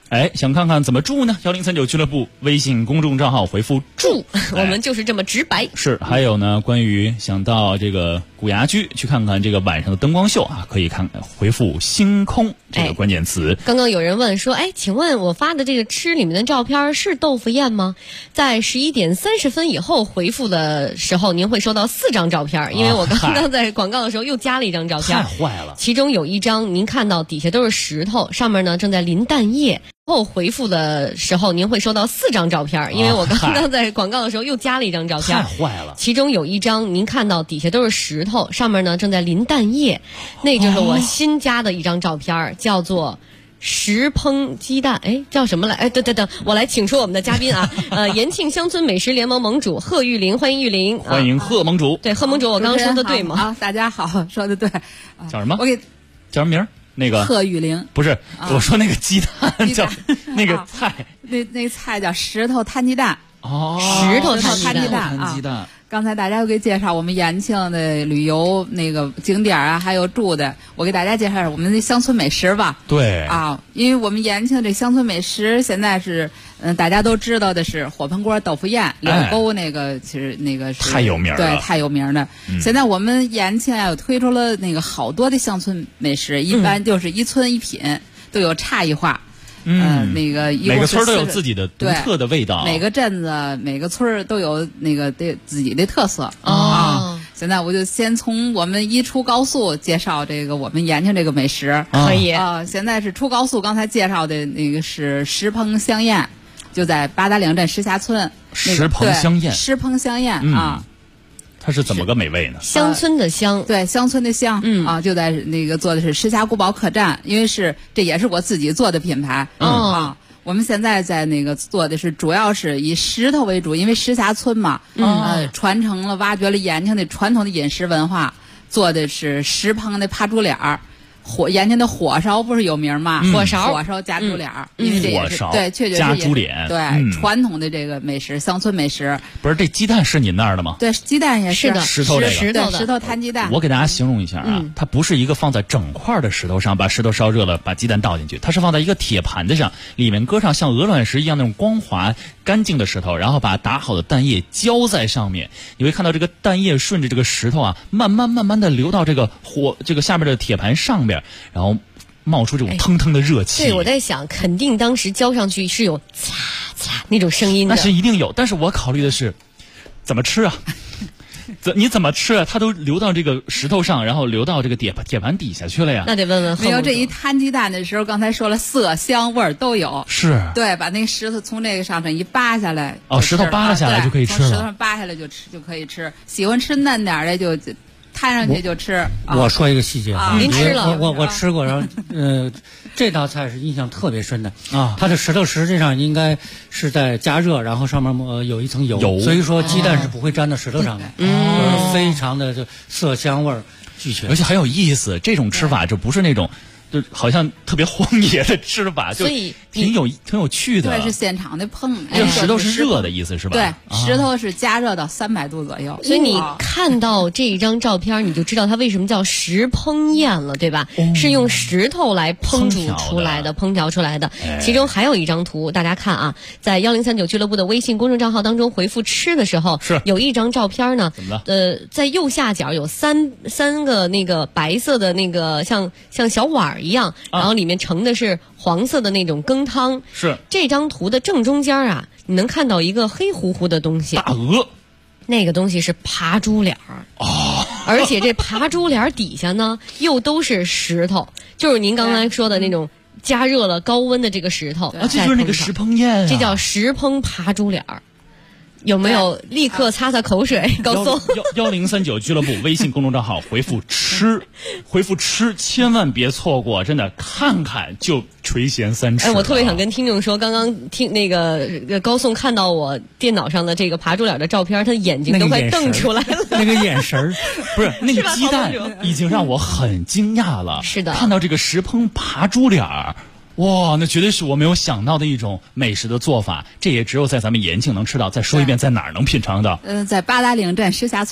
Speaker 9: 哎，想看看怎么住呢？1039俱乐部微信公众账号回复住，
Speaker 5: 我们就是这么直白。
Speaker 9: 是，还有呢，关于想到这个古崖居去看看这个晚上的灯光秀啊，可以回复星空这个关键词。
Speaker 5: 刚刚有人问说，哎，请问我发的这个吃里面的照片是豆腐宴吗？在11点30分以后回复的时候，您会收到4张照片，因为我刚刚在广告的时候又加了一张照片，
Speaker 9: 太坏了。
Speaker 5: 其中有一张您看到底下都是石头，上面呢正在淋蛋液。后回复的时候，您会收到4张照片，因为我刚刚在广告的时候又加了一张照片，
Speaker 9: 太坏了。
Speaker 5: 其中有一张您看到底下都是石头，上面呢正在淋蛋液，那就是我新加的一张照片，叫做石烹鸡蛋，哎，叫什么来？哎，对，我来请出我们的嘉宾啊，延庆乡村美食联盟盟主贺玉玲，欢迎玉玲，
Speaker 9: 欢迎贺盟主。
Speaker 5: 对，贺盟主，我刚刚说的对吗？
Speaker 14: 好，大家好，说的对。
Speaker 9: 叫什么？
Speaker 14: 我给
Speaker 9: 叫什么名？那个
Speaker 14: 贺玉玲
Speaker 9: 不是，我说那个鸡蛋叫那个菜，
Speaker 14: 那菜叫石头摊鸡蛋。
Speaker 5: 石头摊
Speaker 14: 鸡蛋。刚才大家都给介绍我们延庆的旅游那个景点啊，还有住的，我给大家介绍我们的乡村美食吧。
Speaker 9: 对
Speaker 14: 啊，因为我们延庆这乡村美食现在是大家都知道的是火盆锅豆腐宴、柳沟那个，其实那个是
Speaker 9: 太有名了，
Speaker 14: 对，太有名的。现在我们延庆又推出了那个好多的乡村美食，一般就是一村一品，都有差异化。那个
Speaker 9: 每个村都有自己的独特的味道，
Speaker 14: 每个镇子、每个村都有那个自己的特色现在我就先从我们一出高速介绍这个我们延庆这个美食，
Speaker 5: 可以
Speaker 14: 现在是出高速，刚才介绍的那个是石烹香宴，就在八达岭镇石峡村。
Speaker 9: 石烹香宴，
Speaker 14: 石烹香宴啊。
Speaker 9: 它是怎么个美味呢？
Speaker 5: 乡村的乡，
Speaker 14: 对，乡村的乡，就在那个做的是石峡古堡客栈，因为这也是我自己做的品牌我们现在在那个做的是主要是以石头为主，因为石峡村嘛，传承了挖掘了延庆的传统的饮食文化，做的是石烹的扒猪脸儿。延庆的火烧不是有名吗？火烧加猪脸，因为这也是对，确实
Speaker 9: 加猪脸，
Speaker 14: 对传统的这个美食，乡村美食。
Speaker 9: 不是，这鸡蛋是您那儿的吗？
Speaker 14: 对，鸡蛋也是
Speaker 5: 的，
Speaker 9: 石头
Speaker 14: 石头摊鸡蛋。
Speaker 9: 我给大家形容一下啊，它不是一个放在整块的石头上，把石头烧热了，把鸡蛋倒进去，它是放在一个铁盘子上，里面搁上像鹅卵石一样那种光滑干净的石头，然后把打好的蛋液浇在上面，你会看到这个蛋液顺着这个石头啊，慢慢的流到这个下面的铁盘上边。然后冒出这种腾腾的热气。
Speaker 5: 对，我在想，肯定当时浇上去是有擦擦那种声音的。
Speaker 9: 那是一定有，但是我考虑的是，怎么吃啊？你怎么吃啊？它都流到这个石头上，然后流到这个铁盘底下去了呀。
Speaker 5: 那得问问。
Speaker 14: 没有这一摊鸡蛋的时候，刚才说了，色香味都有。
Speaker 9: 是。
Speaker 14: 对，把那个石头从这个上一扒下来。
Speaker 9: 石头扒拉下来就可以吃了。
Speaker 14: 从石头上扒下来就可以吃。喜欢吃嫩点的就摊上去就吃。
Speaker 15: 我说一个细节
Speaker 5: 您吃了？
Speaker 15: 我吃过，然后这道菜是印象特别深的它的石头实际上应该是在加热，然后上面有一层油，所以说鸡蛋是不会粘到石头上的，非常的色香味俱全，
Speaker 9: 而且很有意思。这种吃法就不是那种。就好像特别荒野的吃法，就挺有趣的。
Speaker 14: 对，是现场的烹。
Speaker 9: 这石头是热的意思是吧？
Speaker 14: 对，石头是加热到300度左右。
Speaker 5: 所以你看到这一张照片，你就知道它为什么叫石烹宴了，对吧？是用石头来烹调出来的。其中还有一张图，大家看啊，在1039俱乐部的微信公众账号当中回复吃的时候，有一张照片呢。
Speaker 9: 怎么了？
Speaker 5: 在右下角有三个那个白色的那个像小碗一样，然后里面盛的是黄色的那种羹汤。
Speaker 9: 是
Speaker 5: 这张图的正中间啊，你能看到一个黑乎乎的东西，
Speaker 9: 大鹅。
Speaker 5: 那个东西是扒猪脸儿而且这扒猪脸底下呢又都是石头，就是您刚才说的那种加热了高温的这个石头。
Speaker 9: 这就是那个石烹宴，
Speaker 5: 这叫石烹扒猪脸儿。有没有立刻擦擦口水？告诉
Speaker 9: 1039俱乐部微信公众账号回复吃，千万别错过，真的看看就垂涎三尺。
Speaker 5: 我特别想跟听众说，刚刚听那个高颂看到我电脑上的这个扒猪脸的照片，他的眼睛都快瞪出来了。
Speaker 15: 那个眼神
Speaker 9: 不是那个鸡蛋，已经让我很惊讶了。
Speaker 5: 是的，
Speaker 9: 看到这个石烹扒猪脸儿。哇，那绝对是我没有想到的一种美食的做法，这也只有在咱们延庆能吃到。再说一遍，在哪儿能品尝到？
Speaker 14: 在八达岭镇石峡村。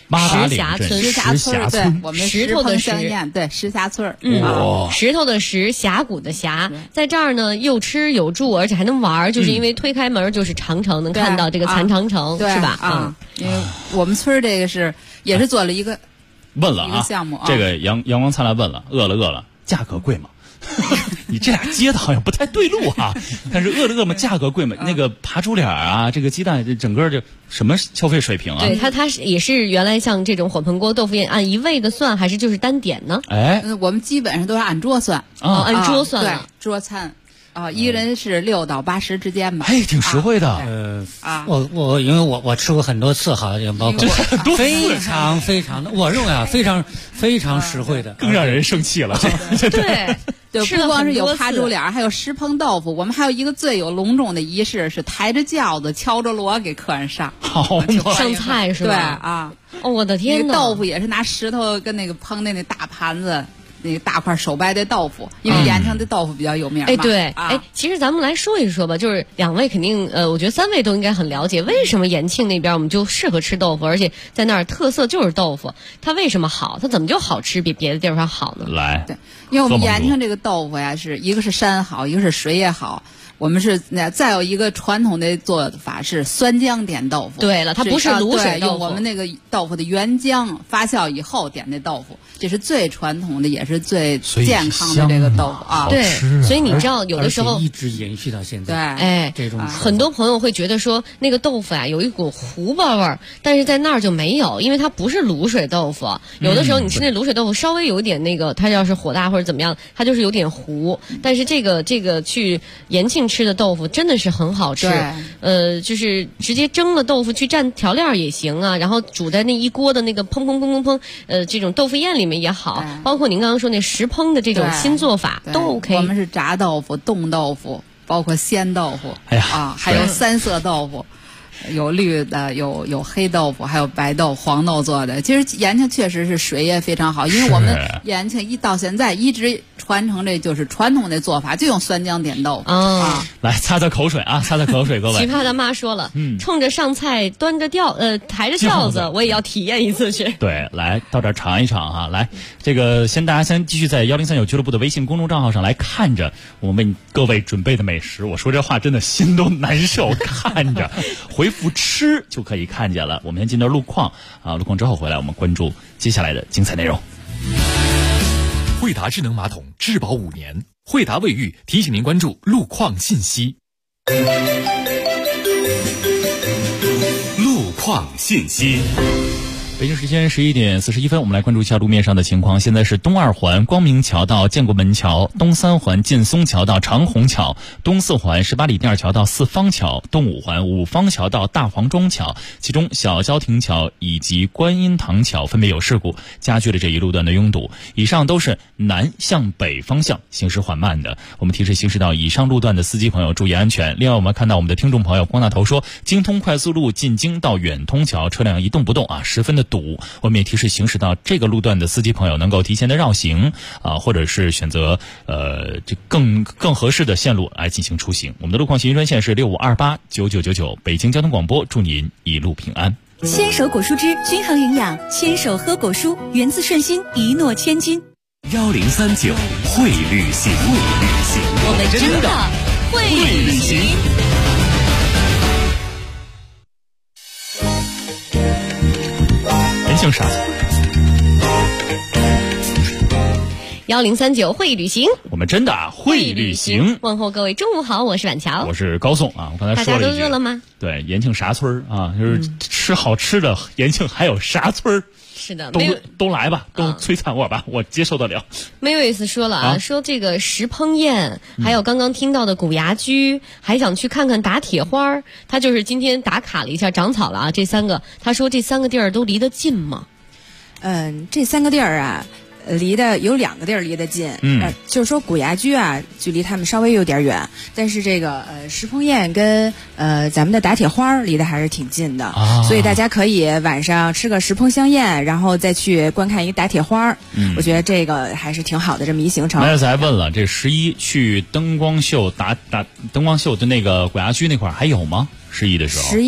Speaker 9: 石
Speaker 5: 峡村，
Speaker 14: 石峡村，对，我们
Speaker 5: 石头的石，
Speaker 14: 对，石峡村，
Speaker 5: 石头的石，峡谷的峡，在这儿呢又吃有住，而且还能玩，就是因为推开门就是长城，能看到这个残长城，是吧？
Speaker 14: 因为我们村这个也是做了一个
Speaker 9: 问了
Speaker 14: 一个项目，
Speaker 9: 这个阳光灿烂问了，饿了，价格贵吗？你这俩接的好像不太对路啊！但是饿了吗？价格贵吗？那个爬猪脸啊，这个鸡蛋，这整个就什么消费水平啊？
Speaker 5: 对，它也是原来像这种火盆锅豆腐宴按一位的算，还是就是单点呢？
Speaker 14: 我们基本上都是按桌算，
Speaker 5: 按桌算，
Speaker 14: 对，桌餐。一人是6到80之间吧。
Speaker 9: 挺实惠的。
Speaker 15: 我因为我吃过很多次，好像包括非常的，我认为非常实惠的，
Speaker 9: 更让人生气了。
Speaker 14: 对，不光是有爬猪脸，还有石棚豆腐。我们还有一个最有隆重的仪式，是抬着轿子、敲着锣给客人上
Speaker 5: 上菜，是
Speaker 14: 吧？
Speaker 5: 对我的天哪！
Speaker 14: 豆腐也是拿石头跟那个烹的那大盘子。那个大块手掰的豆腐，因为延庆的豆腐比较有名嘛。
Speaker 5: 对，其实咱们来说一说吧，就是2位肯定，我觉得3位都应该很了解，为什么延庆那边我们就适合吃豆腐，而且在那儿特色就是豆腐，它为什么好？它怎么就好吃，比别的地方好呢？
Speaker 9: 来，
Speaker 14: 对，因为我们延庆这个豆腐呀，一个是山好，一个是水也好。我们再有一个传统的做法是酸浆点豆腐。
Speaker 5: 对了，它不是卤水豆腐，
Speaker 14: 用我们那个豆腐的原浆发酵以后点的豆腐，这是最传统的，也是最健康的这个豆腐啊。
Speaker 5: 对，所以你知道有的时候
Speaker 15: 一直延续到现在。
Speaker 14: 对，
Speaker 15: 这种
Speaker 5: 很多朋友会觉得说那个豆腐呀有一股糊巴味儿，但是在那儿就没有，因为它不是卤水豆腐。有的时候你吃那卤水豆腐稍微有一点那个，它要是火大或者怎么样，它就是有点糊。但是这个去延庆吃的豆腐真的是很好吃，就是直接蒸了豆腐去蘸调料也行啊，然后煮在那一锅的那个砰砰砰砰砰，这种豆腐宴里面也好，包括您刚刚说那石烹的这种新做法都 OK。
Speaker 14: 我们是炸豆腐、冻豆腐，包括鲜豆腐，还有3色豆腐。有绿的，有黑豆腐，还有白豆、黄豆做的。其实延庆确实是水也非常好，因为我们延庆到现在一直传承这就是传统的做法，就用酸浆点豆腐
Speaker 9: 来擦擦口水啊，擦擦口水，各位。
Speaker 5: 奇葩的妈说了，冲着上菜端着抬着轿子，我也要体验一次去。
Speaker 9: 对，来到这儿尝一尝哈。来，这个大家先继续在1039俱乐部的微信公众账号上来看着我为各位准备的美食。我说这话真的心都难受，看着回复吃就可以看见了。我们先进到路况啊，路况之后回来我们关注接下来的精彩内容。
Speaker 1: 惠达智能马桶质保5年，惠达卫浴提醒您关注路况信息。路况信息。
Speaker 9: 北京时间11点41分，我们来关注一下路面上的情况。现在是东2环光明桥到建国门桥，东3环劲松桥到长虹桥，东4环18里店桥到四方桥，东5环五方桥到大黄庄桥，其中小交亭桥以及观音堂桥分别有事故，加剧了这一路段的拥堵。以上都是南向北方向行驶缓慢的，我们提示行驶到以上路段的司机朋友注意安全。另外我们看到我们的听众朋友光大头说，京通快速路进京到远通桥车辆一动不动啊，十分的堵。我们也提示行驶到这个路段的司机朋友能够提前的绕行啊，或者是选择这更合适的线路来进行出行。我们的路况信息专线是65289999，北京交通广播，祝您一路平安。
Speaker 12: 牵手果蔬汁均衡营养，牵手喝果蔬，源自顺心，一诺千金。
Speaker 1: 1039会旅行，
Speaker 12: 我们真的会旅行。
Speaker 9: 姓啥
Speaker 5: ？1039会旅行，
Speaker 9: 我们真的会旅行。
Speaker 5: 问候各位中午好，我是晚桥，
Speaker 9: 我是高颂啊。我刚才说了一句，
Speaker 5: 大家都饿了吗？
Speaker 9: 对，延庆啥村啊，就是吃好吃的，延庆还有啥村？
Speaker 5: 是的，
Speaker 9: 都来吧，都摧残我吧，我接受得了。
Speaker 5: Mavis 说了说这个石烹宴，还有刚刚听到的古牙居，还想去看看打铁花。他就是今天打卡了一下长草了啊，这3个，他说这3个地儿都离得近吗？
Speaker 4: 这3个地儿啊。离的有2个地儿离得近，就是说古牙居啊，距离他们稍微有点远，但是这个石烹宴跟咱们的打铁花离得还是挺近的，所以大家可以晚上吃个石烹香宴，然后再去观看一个打铁花。我觉得这个还是挺好的这么一行程。
Speaker 9: 麦子还问了，这11去灯光秀打灯光秀的那个古牙居那块还有吗？11的时候，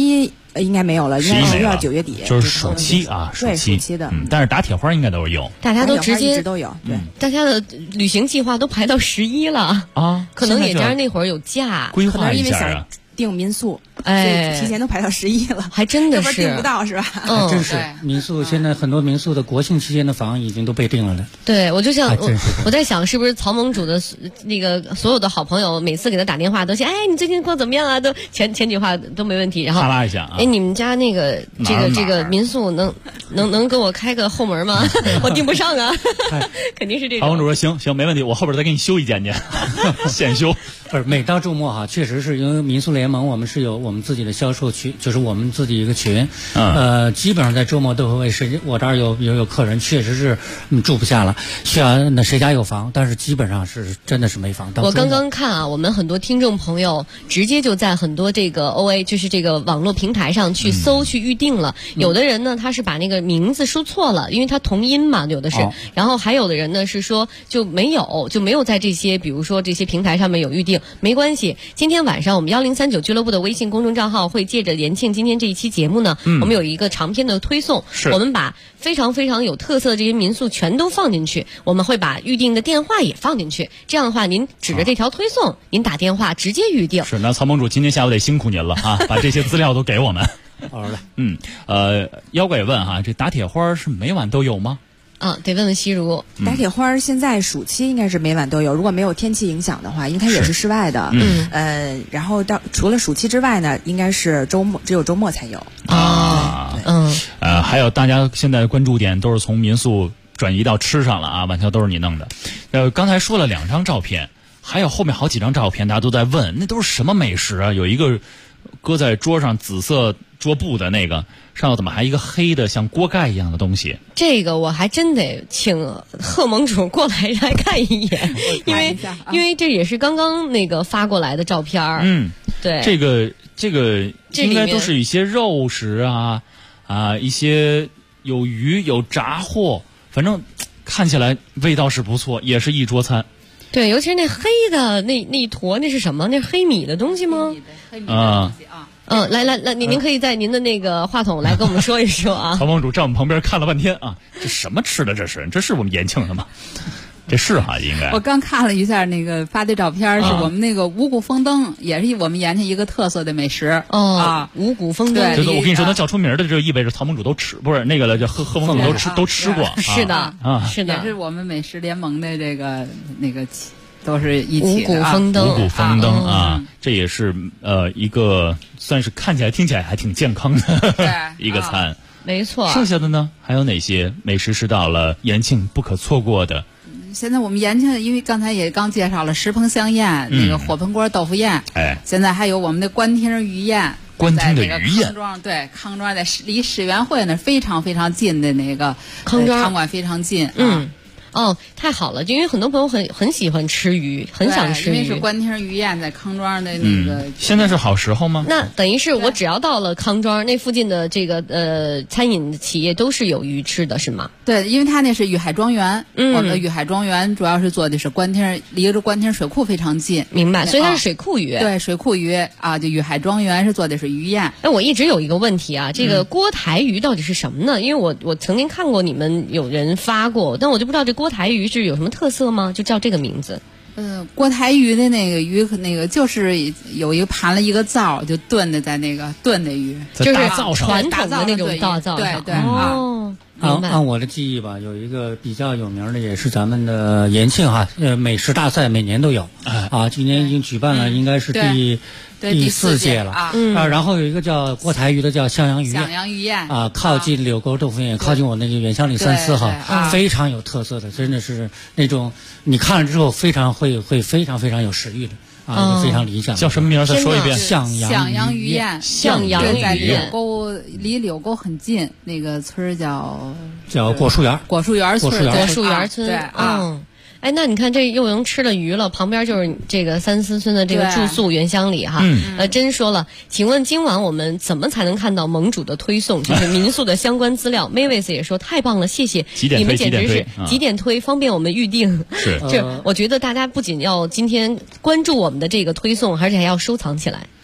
Speaker 4: 应该没有了，应该10月到9月底，
Speaker 9: 就是暑期啊，
Speaker 4: 对，暑期的。
Speaker 9: 但是打铁花应该都是有，
Speaker 5: 大家都直接
Speaker 4: 一直都有，对，
Speaker 5: 大家的旅行计划都排到11了
Speaker 9: 啊，
Speaker 5: 可能也加上那会儿有假，
Speaker 9: 规划一下啊。
Speaker 4: 订民宿，
Speaker 5: 哎，
Speaker 4: 提前都排到11了，
Speaker 5: 还真的是
Speaker 4: 订不到是吧？
Speaker 15: 还真是民宿，现在很多民宿的国庆期间的房已经都被订了的。
Speaker 5: 对，我就像我在想，是不是曹盟主的那个所有的好朋友，每次给他打电话都说，哎，你最近过怎么样啊？都前几话都没问题，然后
Speaker 9: 哈拉一下啊，
Speaker 5: 哎，你们家那个这个民宿能给我开个后门吗？我订不上啊，肯定是这种。
Speaker 9: 曹盟主说行没问题，我后边再给你修一间去，现修。
Speaker 15: 不是每到周末哈，确实是因为民宿联盟，我们是有我们自己的销售群，就是我们自己一个群，基本上在周末都会为我这儿有客人，确实是住不下了，需要那谁家有房，但是基本上是真的是没房。
Speaker 5: 我刚刚看啊，我们很多听众朋友直接就在很多这个 OA 就是这个网络平台上去搜去预定了，有的人呢他是把那个名字输错了，因为他同音嘛，有的是，然后还有的人呢是说就没有在这些比如说这些平台上面有预定。没关系，今天晚上我们1039俱乐部的微信公众账号会借着延庆今天这一期节目呢，我们有一个长篇的推送，我们把非常非常有特色的这些民宿全都放进去，我们会把预定的电话也放进去，这样的话您指着这条推送，您打电话直接预定。
Speaker 9: 是，那曹盟主今天下午得辛苦您了啊，把这些资料都给我们。
Speaker 15: 好嘞，
Speaker 9: 妖怪也问哈，这打铁花是每晚都有吗？
Speaker 5: 得问问西如。
Speaker 4: 打铁花现在暑期应该是每晚都有，如果没有天气影响的话，因为它也是室外的。然后除了暑期之外呢，应该是只有周末才有。
Speaker 9: 还有大家现在关注点都是从民宿转移到吃上了啊，晚条都是你弄的。刚才说了2张照片，还有后面好几张照片，大家都在问那都是什么美食啊？有一个搁在桌上紫色桌布的那个。上头怎么还一个黑的像锅盖一样的东西？
Speaker 5: 这个我还真得请贺盟主过来看一眼，因为这也是刚刚那个发过来的照片。对，
Speaker 9: 这个应该都是一些肉食啊，一些有鱼有炸货，反正看起来味道是不错，也是一桌餐。
Speaker 5: 对，尤其是那黑的那一坨，那是什么？那是黑米的东西吗？
Speaker 14: 黑米的东西啊。
Speaker 5: 来，您可以在您的那个话筒来跟我们说一说啊。
Speaker 9: 曹盟主在我们旁边看了半天啊，这什么吃的？这是我们延庆的吗？这是哈，应该。
Speaker 14: 我刚看了一下那个发的照片，是我们那个五谷丰登，也是我们延庆一个特色的美食
Speaker 5: 五谷丰登。
Speaker 9: 对，我跟你说，它叫出名的，就意味着曹盟主都吃，不是那个了，就贺盟主都吃过。
Speaker 5: 是的，是的，
Speaker 14: 也是我们美食联盟的这个那个。都是一起的
Speaker 5: 五谷丰登，
Speaker 9: 五谷丰登啊，这也是一个算是看起来听起来还挺健康的一个餐。
Speaker 5: 没错。
Speaker 9: 剩下的呢，还有哪些美食是到了延庆不可错过的？
Speaker 14: 现在我们延庆，因为刚才也刚介绍了石棚香宴，那个火盆锅豆腐宴，现在还有我们的官厅鱼宴。
Speaker 9: 官厅的鱼宴，
Speaker 14: 康庄在离世园会那非常非常近的那个
Speaker 5: 康庄
Speaker 14: 场馆非常近。
Speaker 5: 太好了！因为很多朋友很喜欢吃鱼，很想吃鱼。
Speaker 14: 因为是官厅鱼宴在康庄的那个。
Speaker 9: 现在是好时候吗？
Speaker 5: 那等于是我只要到了康庄那附近的这个餐饮企业都是有鱼吃的，是吗？
Speaker 14: 对，因为它那是御海庄园，我们的御海庄园主要是做的是官厅，离着官厅水库非常近。
Speaker 5: 明白，所以它是水库鱼。
Speaker 14: 对，水库鱼啊，就御海庄园是做的是鱼宴。
Speaker 5: 我一直有一个问题啊，这个锅台鱼到底是什么呢？因为我曾经看过你们有人发过，但我就不知道这锅台鱼是有什么特色吗？就叫这个名字。
Speaker 14: 锅台鱼的那个鱼，那个就是有一个盘了一个灶，就炖的在那个炖的鱼，
Speaker 5: 就是传统的那种大灶上。
Speaker 14: 对
Speaker 15: 按我的记忆吧，有一个比较有名的，也是咱们的延庆美食大赛每年都有今年已经举办了，应该是第4届了然后有一个叫锅台鱼的，叫向阳鱼宴靠近柳沟豆腐宴，靠近我那个原乡里34号，非常有特色的，真的是那种你看了之后非常非常非常有食欲的非常理想。
Speaker 9: 叫什么名？再说一遍。
Speaker 14: 向阳鱼宴，
Speaker 5: 向阳鱼宴，
Speaker 14: 离柳沟很近，那个村叫
Speaker 15: 果树园
Speaker 14: 村。对
Speaker 5: 那你看这又能吃了鱼了，旁边就是这个三思村的这个住宿原乡里哈。真说了，请问今晚我们怎么才能看到盟主的推送，就是民宿的相关资料？Mavis 也说太棒了，谢谢，你们简直是几点推，方便我们预定。
Speaker 9: 是，
Speaker 5: 我觉得大家不仅要今天关注我们的这个推送，而且还要收藏起来。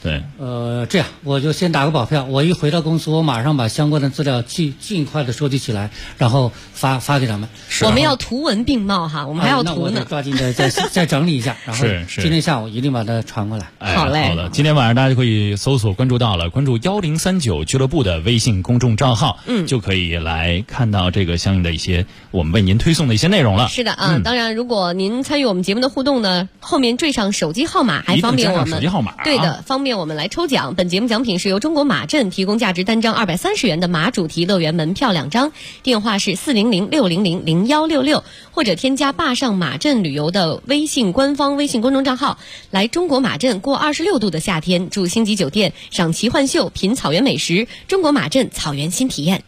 Speaker 9: 对，
Speaker 15: 这样我就先打个保票，我一回到公司，我马上把相关的资料尽快的收集起来，然后发给他们。
Speaker 5: 我们要图文并茂哈，我们还要图呢。
Speaker 15: 那我得抓紧再整理一下，然后今天下午一定把它传过来。
Speaker 5: 好嘞，
Speaker 9: 好的，今天晚上大家就可以搜索关注到了，关注1039俱乐部的微信公众账号，就可以来看到这个相应的一些我们为您推送的一些内容了。
Speaker 5: 是的啊，当然如果您参与我们节目的互动呢，后面缀上手机号码，还方便我们
Speaker 9: 手机号码，
Speaker 5: 对的，方便我们来抽奖。本节目奖品是由中国马镇提供价值单张230元的马主题乐园门票2张，电话是400-600-0166，或者添加坝上马镇旅游的官方微信公众账号，来中国马镇过26度的夏天，住星级酒店，赏奇幻秀，品草原美食，中国马镇草原新体验。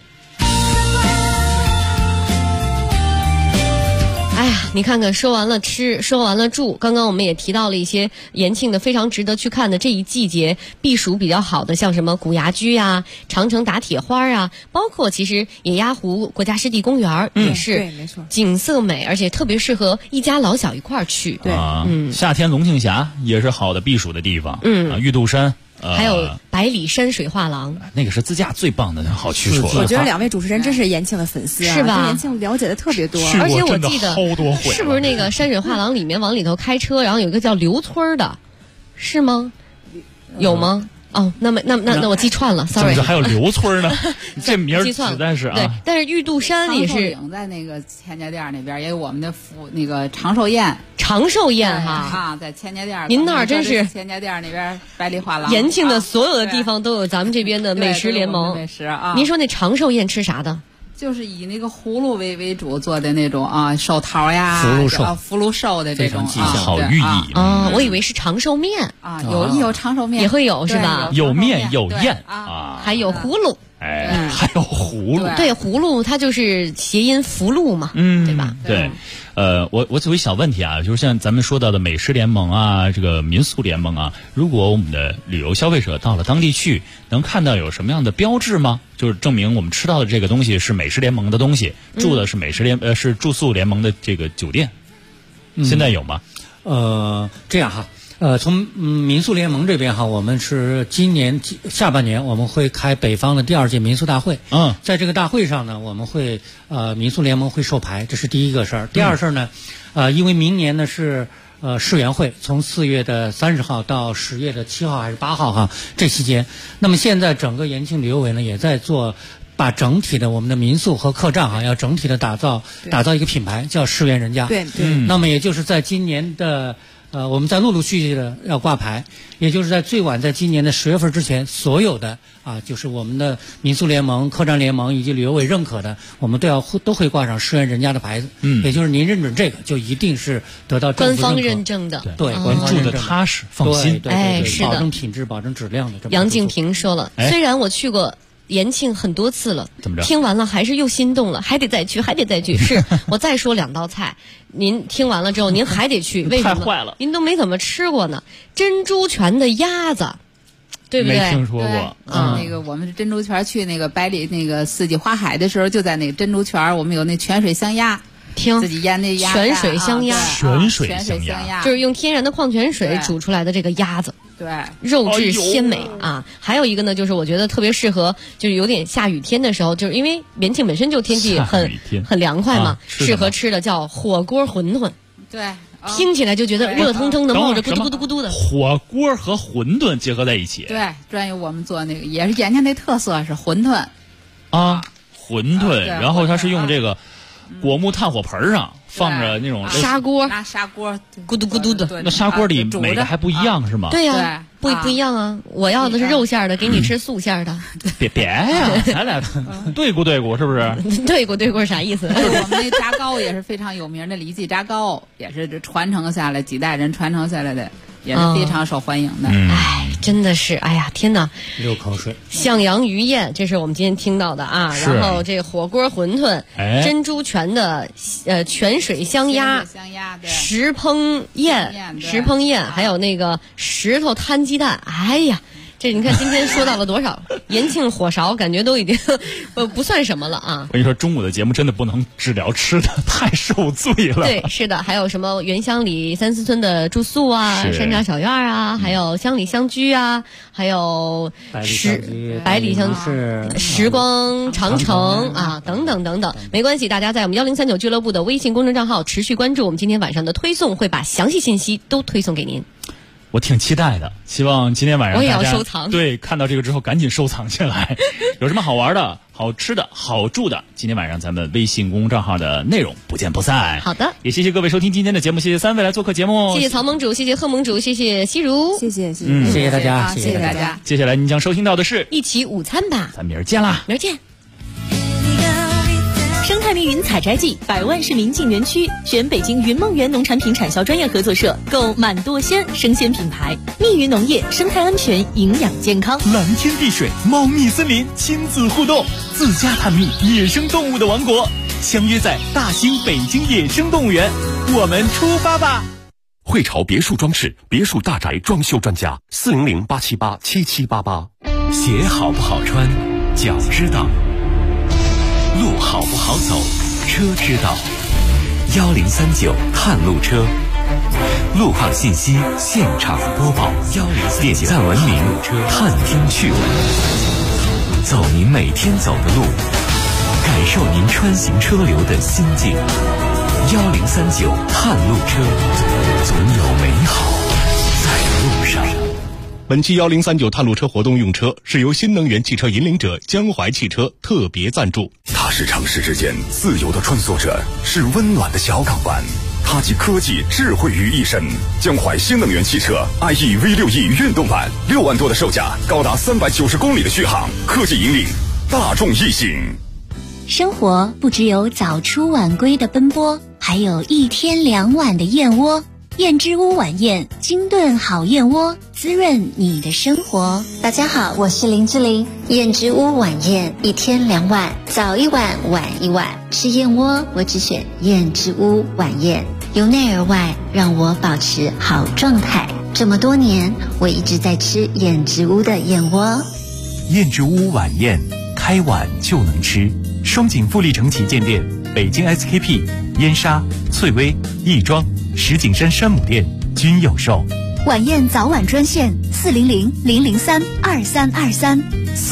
Speaker 5: 哎呀，你看看，说完了吃，说完了住，刚刚我们也提到了一些延庆的非常值得去看的这一季节避暑比较好的，像什么古崖居啊、长城打铁花啊，包括其实野鸭湖国家湿地公园也是，
Speaker 4: 对，没错，
Speaker 5: 景色美，而且特别适合一家老小一块儿去。
Speaker 4: 对，
Speaker 9: 夏天龙庆峡也是好的避暑的地方，玉渡山。
Speaker 5: 还有百里山水画廊，
Speaker 9: 那个是自驾最棒的好去处了。
Speaker 4: 我觉得两位主持人真是延庆的粉丝啊，
Speaker 5: 是吧？
Speaker 4: 对延庆了解的特别多，
Speaker 5: 而且我记得是不是那个山水画廊里面往里头开车，然后有一个叫刘村的，是吗？有吗？哦，那我记串了 ，sorry。
Speaker 9: 还有刘村呢，这名儿实在是啊。
Speaker 5: 对，但是玉渡山也是
Speaker 14: 在那个千家店那边也有我们的那个长寿宴。
Speaker 5: 长寿宴哈
Speaker 14: 啊，在千家店。
Speaker 5: 您那儿真是
Speaker 14: 千家店那边百里画廊。
Speaker 5: 延庆的所有的地方都有咱们这边的美食联盟。
Speaker 14: 美食啊！
Speaker 5: 您说那长寿宴吃啥的？
Speaker 14: 就是以那个葫芦为主做的那种啊，寿桃呀，福禄寿的这种
Speaker 9: 好寓意
Speaker 5: 啊！我以为是长寿面
Speaker 14: 啊，有长寿面
Speaker 5: 也会有是吧？
Speaker 9: 有面有宴啊，
Speaker 5: 还有葫芦。
Speaker 9: 哎，还有葫芦，
Speaker 5: 对，葫芦它就是谐音福禄嘛，对吧？
Speaker 9: 对，我有一小问题啊，就是像咱们说到的美食联盟啊，这个民宿联盟啊，如果我们的旅游消费者到了当地去，能看到有什么样的标志吗？就是证明我们吃到的这个东西是美食联盟的东西，住的是是住宿联盟的这个酒店，现在有吗？
Speaker 15: 这样哈。从民宿联盟这边哈，我们是今年下半年我们会开北方的第2届民宿大会。在这个大会上呢，我们会民宿联盟会授牌，这是第一个事儿。第二事儿呢，因为明年呢是世园会，从4月的30号到10月的7号还是8号哈，这期间，那么现在整个延庆旅游委呢也在做。把整体的我们的民宿和客栈要整体的打造一个品牌，叫世园人家。
Speaker 4: 对，
Speaker 15: 那么也就是在今年的我们在陆续续的要挂牌，也就是在最晚在今年的10月份之前，所有的就是我们的民宿联盟、客栈联盟以及旅游委认可的，我们都会挂上世园人家的牌子。也就是您认准这个，就一定是得到
Speaker 5: 官方认证的。
Speaker 15: 对，
Speaker 9: 住的踏实放心。
Speaker 15: 对，
Speaker 5: 是的，
Speaker 15: 保证品质、保证质量的。
Speaker 5: 杨静平说了，虽然我去过延庆很多次了，
Speaker 9: 怎么着？
Speaker 5: 听完了还是又心动了，还得再去。是我再说2道菜，您听完了之后您还得去，为什么？
Speaker 9: 太坏了，
Speaker 5: 您都没怎么吃过呢。珍珠泉的鸭子，对不对？
Speaker 9: 没听说过。
Speaker 14: 那个我们是珍珠泉去那个百里那个四季花海的时候，就在那个珍珠泉，我们有那泉水香鸭。自己腌那鸭，
Speaker 5: 泉水香鸭，
Speaker 9: 泉水香鸭
Speaker 5: 就是用天然的矿泉水煮出来的这个鸭子，
Speaker 14: 对，
Speaker 5: 肉质鲜美啊。还有一个呢，就是我觉得特别适合，就是有点下雨天的时候，就是因为延庆本身就天气很凉快嘛，适合吃的叫火锅馄饨。
Speaker 14: 对，
Speaker 5: 听起来就觉得热腾腾的，冒着咕嘟咕嘟咕嘟的。
Speaker 9: 火锅和馄饨结合在一起，
Speaker 14: 对，专业我们做那个也是延庆的特色是馄饨
Speaker 9: 啊，馄饨，然后它是用这个。果木炭火盆上放着那种
Speaker 5: 砂锅，
Speaker 14: 拿砂锅
Speaker 5: 咕嘟咕嘟的。
Speaker 9: 那砂锅里每个还不一样是吗？
Speaker 5: 对呀，不一样啊！我要的是肉馅的，给你吃素馅的。
Speaker 9: 别呀，咱俩对咕是不是？
Speaker 5: 对咕啥意思？
Speaker 14: 我们那炸糕也是非常有名的李记炸糕，也是传承下来几代人传承下来的。也是非常受欢迎的。
Speaker 5: 哎，真的是，哎呀，天哪，
Speaker 15: 流口水。
Speaker 5: 向阳鱼宴，这是我们今天听到的啊。然后这个火锅馄饨，珍珠泉的泉水香鸭，石烹宴，还有那个石头摊鸡蛋。哎呀， 这你看今天说到了多少？延庆火烧感觉都已经不算什么了啊！
Speaker 9: 我跟你说，中午的节目真的不能只聊吃的，太受罪了。
Speaker 5: 对，是的，还有什么原乡里三四村的住宿啊，山楂小院啊，还有乡里乡居啊，还有百里乡居、时光长城啊，等等等等。没关系，大家在我们1039俱乐部的微信公众账号持续关注，我们今天晚上的推送会把详细信息都推送给您。
Speaker 9: 我挺期待的，希望今天晚上
Speaker 5: 我也要收藏。
Speaker 9: 对，看到这个之后赶紧收藏起来。有什么好玩的、好吃的、好住的，今天晚上咱们微信公众账号的内容不见不散。
Speaker 5: 好的，
Speaker 9: 也谢谢各位收听今天的节目，谢谢3位来做客节目，
Speaker 5: 谢谢曹盟主，谢谢贺盟主，谢谢西如，
Speaker 4: 谢谢
Speaker 15: 谢谢大家，
Speaker 14: 谢谢大家。
Speaker 9: 接下来您将收听到的是
Speaker 5: 一起午餐吧，
Speaker 9: 咱明儿见啦，
Speaker 5: 明儿见。
Speaker 12: 生态密云采摘季，100万市民进园区，选北京云梦园农产品产销专业合作社，购满舵鲜生鲜品牌。密云农业，生态安全，营养健康。
Speaker 16: 蓝天碧水，猫蜜森林，亲子互动，自家探秘野生动物的王国，相约在大兴北京野生动物园，我们出发吧！
Speaker 2: 汇潮别墅装饰，别墅大宅装修专家，400-878-7788。
Speaker 3: 鞋好不好穿，脚知道；路好不好走，车知道。1039探路车，路况信息现场播报。点赞文明，探听趣闻，走您每天走的路，感受您穿行车流的心境。1039探路车，总有美好在路上。
Speaker 13: 本期1039探路车活动用车是由新能源汽车引领者江淮汽车特别赞助。
Speaker 2: 它是城市之间自由的穿梭者，是温暖的小港湾。它集科技智慧于一身。江淮新能源汽车 IE V6E 运动版，6万多的售价，高达390公里的续航，科技引领大众异性。
Speaker 12: 生活不只有早出晚归的奔波，还有1天2碗的燕窝。燕之屋晚宴，精炖好燕窝，滋润你的生活。
Speaker 7: 大家好，我是林志玲。燕之屋晚宴，1天2碗，早1碗，晚1碗。吃燕窝，我只选燕之屋晚宴，由内而外让我保持好状态。这么多年，我一直在吃燕之屋的燕窝。
Speaker 3: 燕之屋晚宴，开碗就能吃。双井富力城旗舰店、北京 SKP、燕莎、翠微、亦庄、石景山山姆店均有售。
Speaker 12: 晚宴早晚专线400-003-2323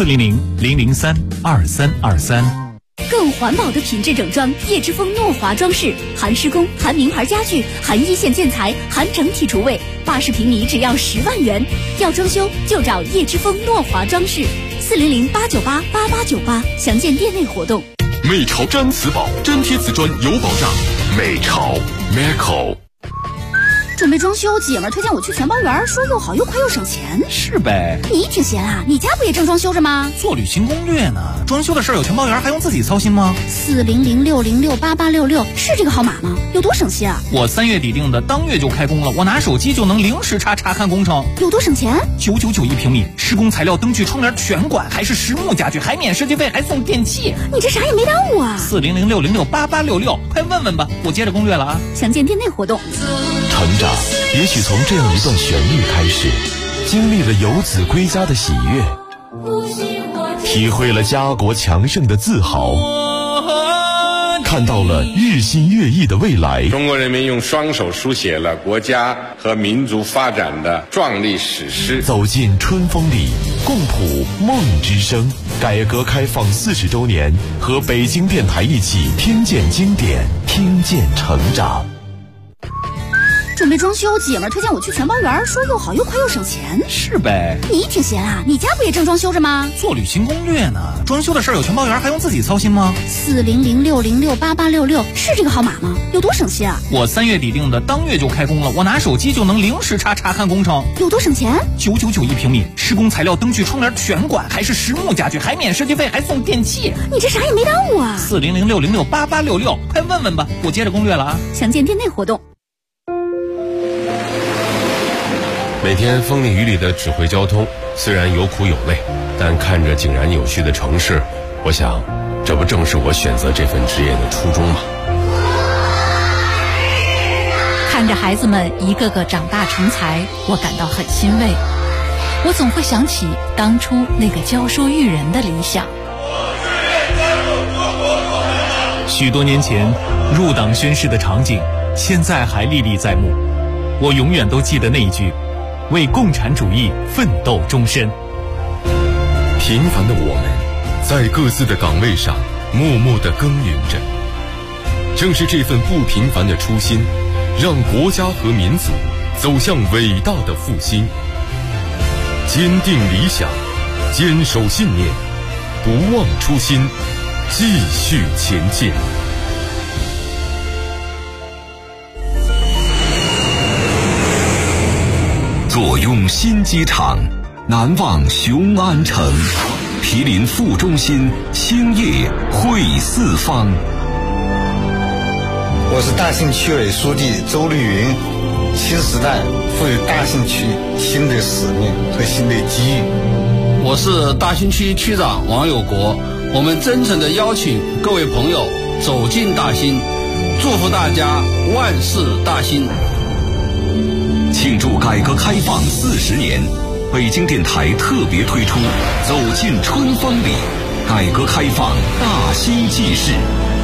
Speaker 3: 400-003-2323。
Speaker 12: 更环保的品质整装，叶之峰诺华装饰，含施工、含名牌家具、含一线建材、含整体厨卫，80平米只要10万元。要装修就找叶之峰诺华装饰，400-898-8898，详见店内活动。
Speaker 2: 美潮毡瓷宝，粘贴瓷砖有保障。美潮 Merco。
Speaker 6: 准备装修，姐们儿推荐我去全包园，说又好又快又省钱。
Speaker 16: 是呗，
Speaker 6: 你挺闲啊，你家不也正装修着吗？
Speaker 16: 做旅行攻略呢，装修的事儿有全包园，还用自己操心吗
Speaker 6: ？400-606-8866是这个号码吗？有多省心啊？
Speaker 16: 我3月底定的，当月就开工了，我拿手机就能0时查看工程。
Speaker 6: 有多省钱
Speaker 16: ？999一平米，施工材料、灯具、窗帘全管，还是实木家具，还免设计费，还送电器。
Speaker 6: 你这啥也没耽误啊
Speaker 16: ！400-606-8866，快问问吧，我接着攻略了啊！
Speaker 6: 详见店内活动。
Speaker 3: 成长也许从这样一段旋律开始，经历了游子归家的喜悦，体会了家国强盛的自豪，看到了日新月异的未来。
Speaker 8: 中国人民用双手书写了国家和民族发展的壮丽史诗。
Speaker 3: 走进春风里，共谱梦之声。改革开放40周年，和北京电台一起听见经典，听见成长。
Speaker 6: 准备装修，姐们儿推荐我去全包园，说又好又快又省钱。
Speaker 16: 是呗，
Speaker 6: 你挺闲啊，你家不也正装修着吗？
Speaker 16: 做旅行攻略呢，装修的事儿有全包园，还用自己操心吗
Speaker 6: ？400-606-8866是这个号码吗？有多省心啊？
Speaker 16: 我3月底定的，当月就开工了，我拿手机就能0时查看工程。
Speaker 6: 有多省钱
Speaker 16: ？999一平米，施工材料、灯具、窗帘全管，还是实木家具，还免设计费，还送电器。
Speaker 6: 你这啥也没耽误啊
Speaker 16: ！400-606-8866，快问问吧，我接着攻略了啊！
Speaker 6: 详见店内活动。
Speaker 11: 每天风里雨里的指挥交通，虽然有苦有累，但看着井然有序的城市，我想，这不正是我选择这份职业的初衷吗？
Speaker 24: 看着孩子们一个个长大成才，我感到很欣慰。
Speaker 17: 我总会想起当初那个教书育人的理想。
Speaker 1: 许多年前入党宣誓的场景，现在还历历在目。我永远都记得那一句：为共产主义奋斗终身。
Speaker 11: 平凡的我们，在各自的岗位上默默地耕耘着。正是这份不平凡的初心，让国家和民族走向伟大的复兴。坚定理想，坚守信念，不忘初心，继续前进。
Speaker 18: 坐拥新机场，难忘雄安城。毗邻副中心，兴业汇四方。
Speaker 19: 我是大兴区委书记周绿云。新时代赋予大兴区新的使命和新的机遇。
Speaker 24: 我是大兴区区长王有国。我们真诚地邀请各位朋友走进大兴，祝福大家万事大兴。
Speaker 18: 庆祝改革开放40年，北京电台特别推出《走进春风里》，改革开放大兴纪事。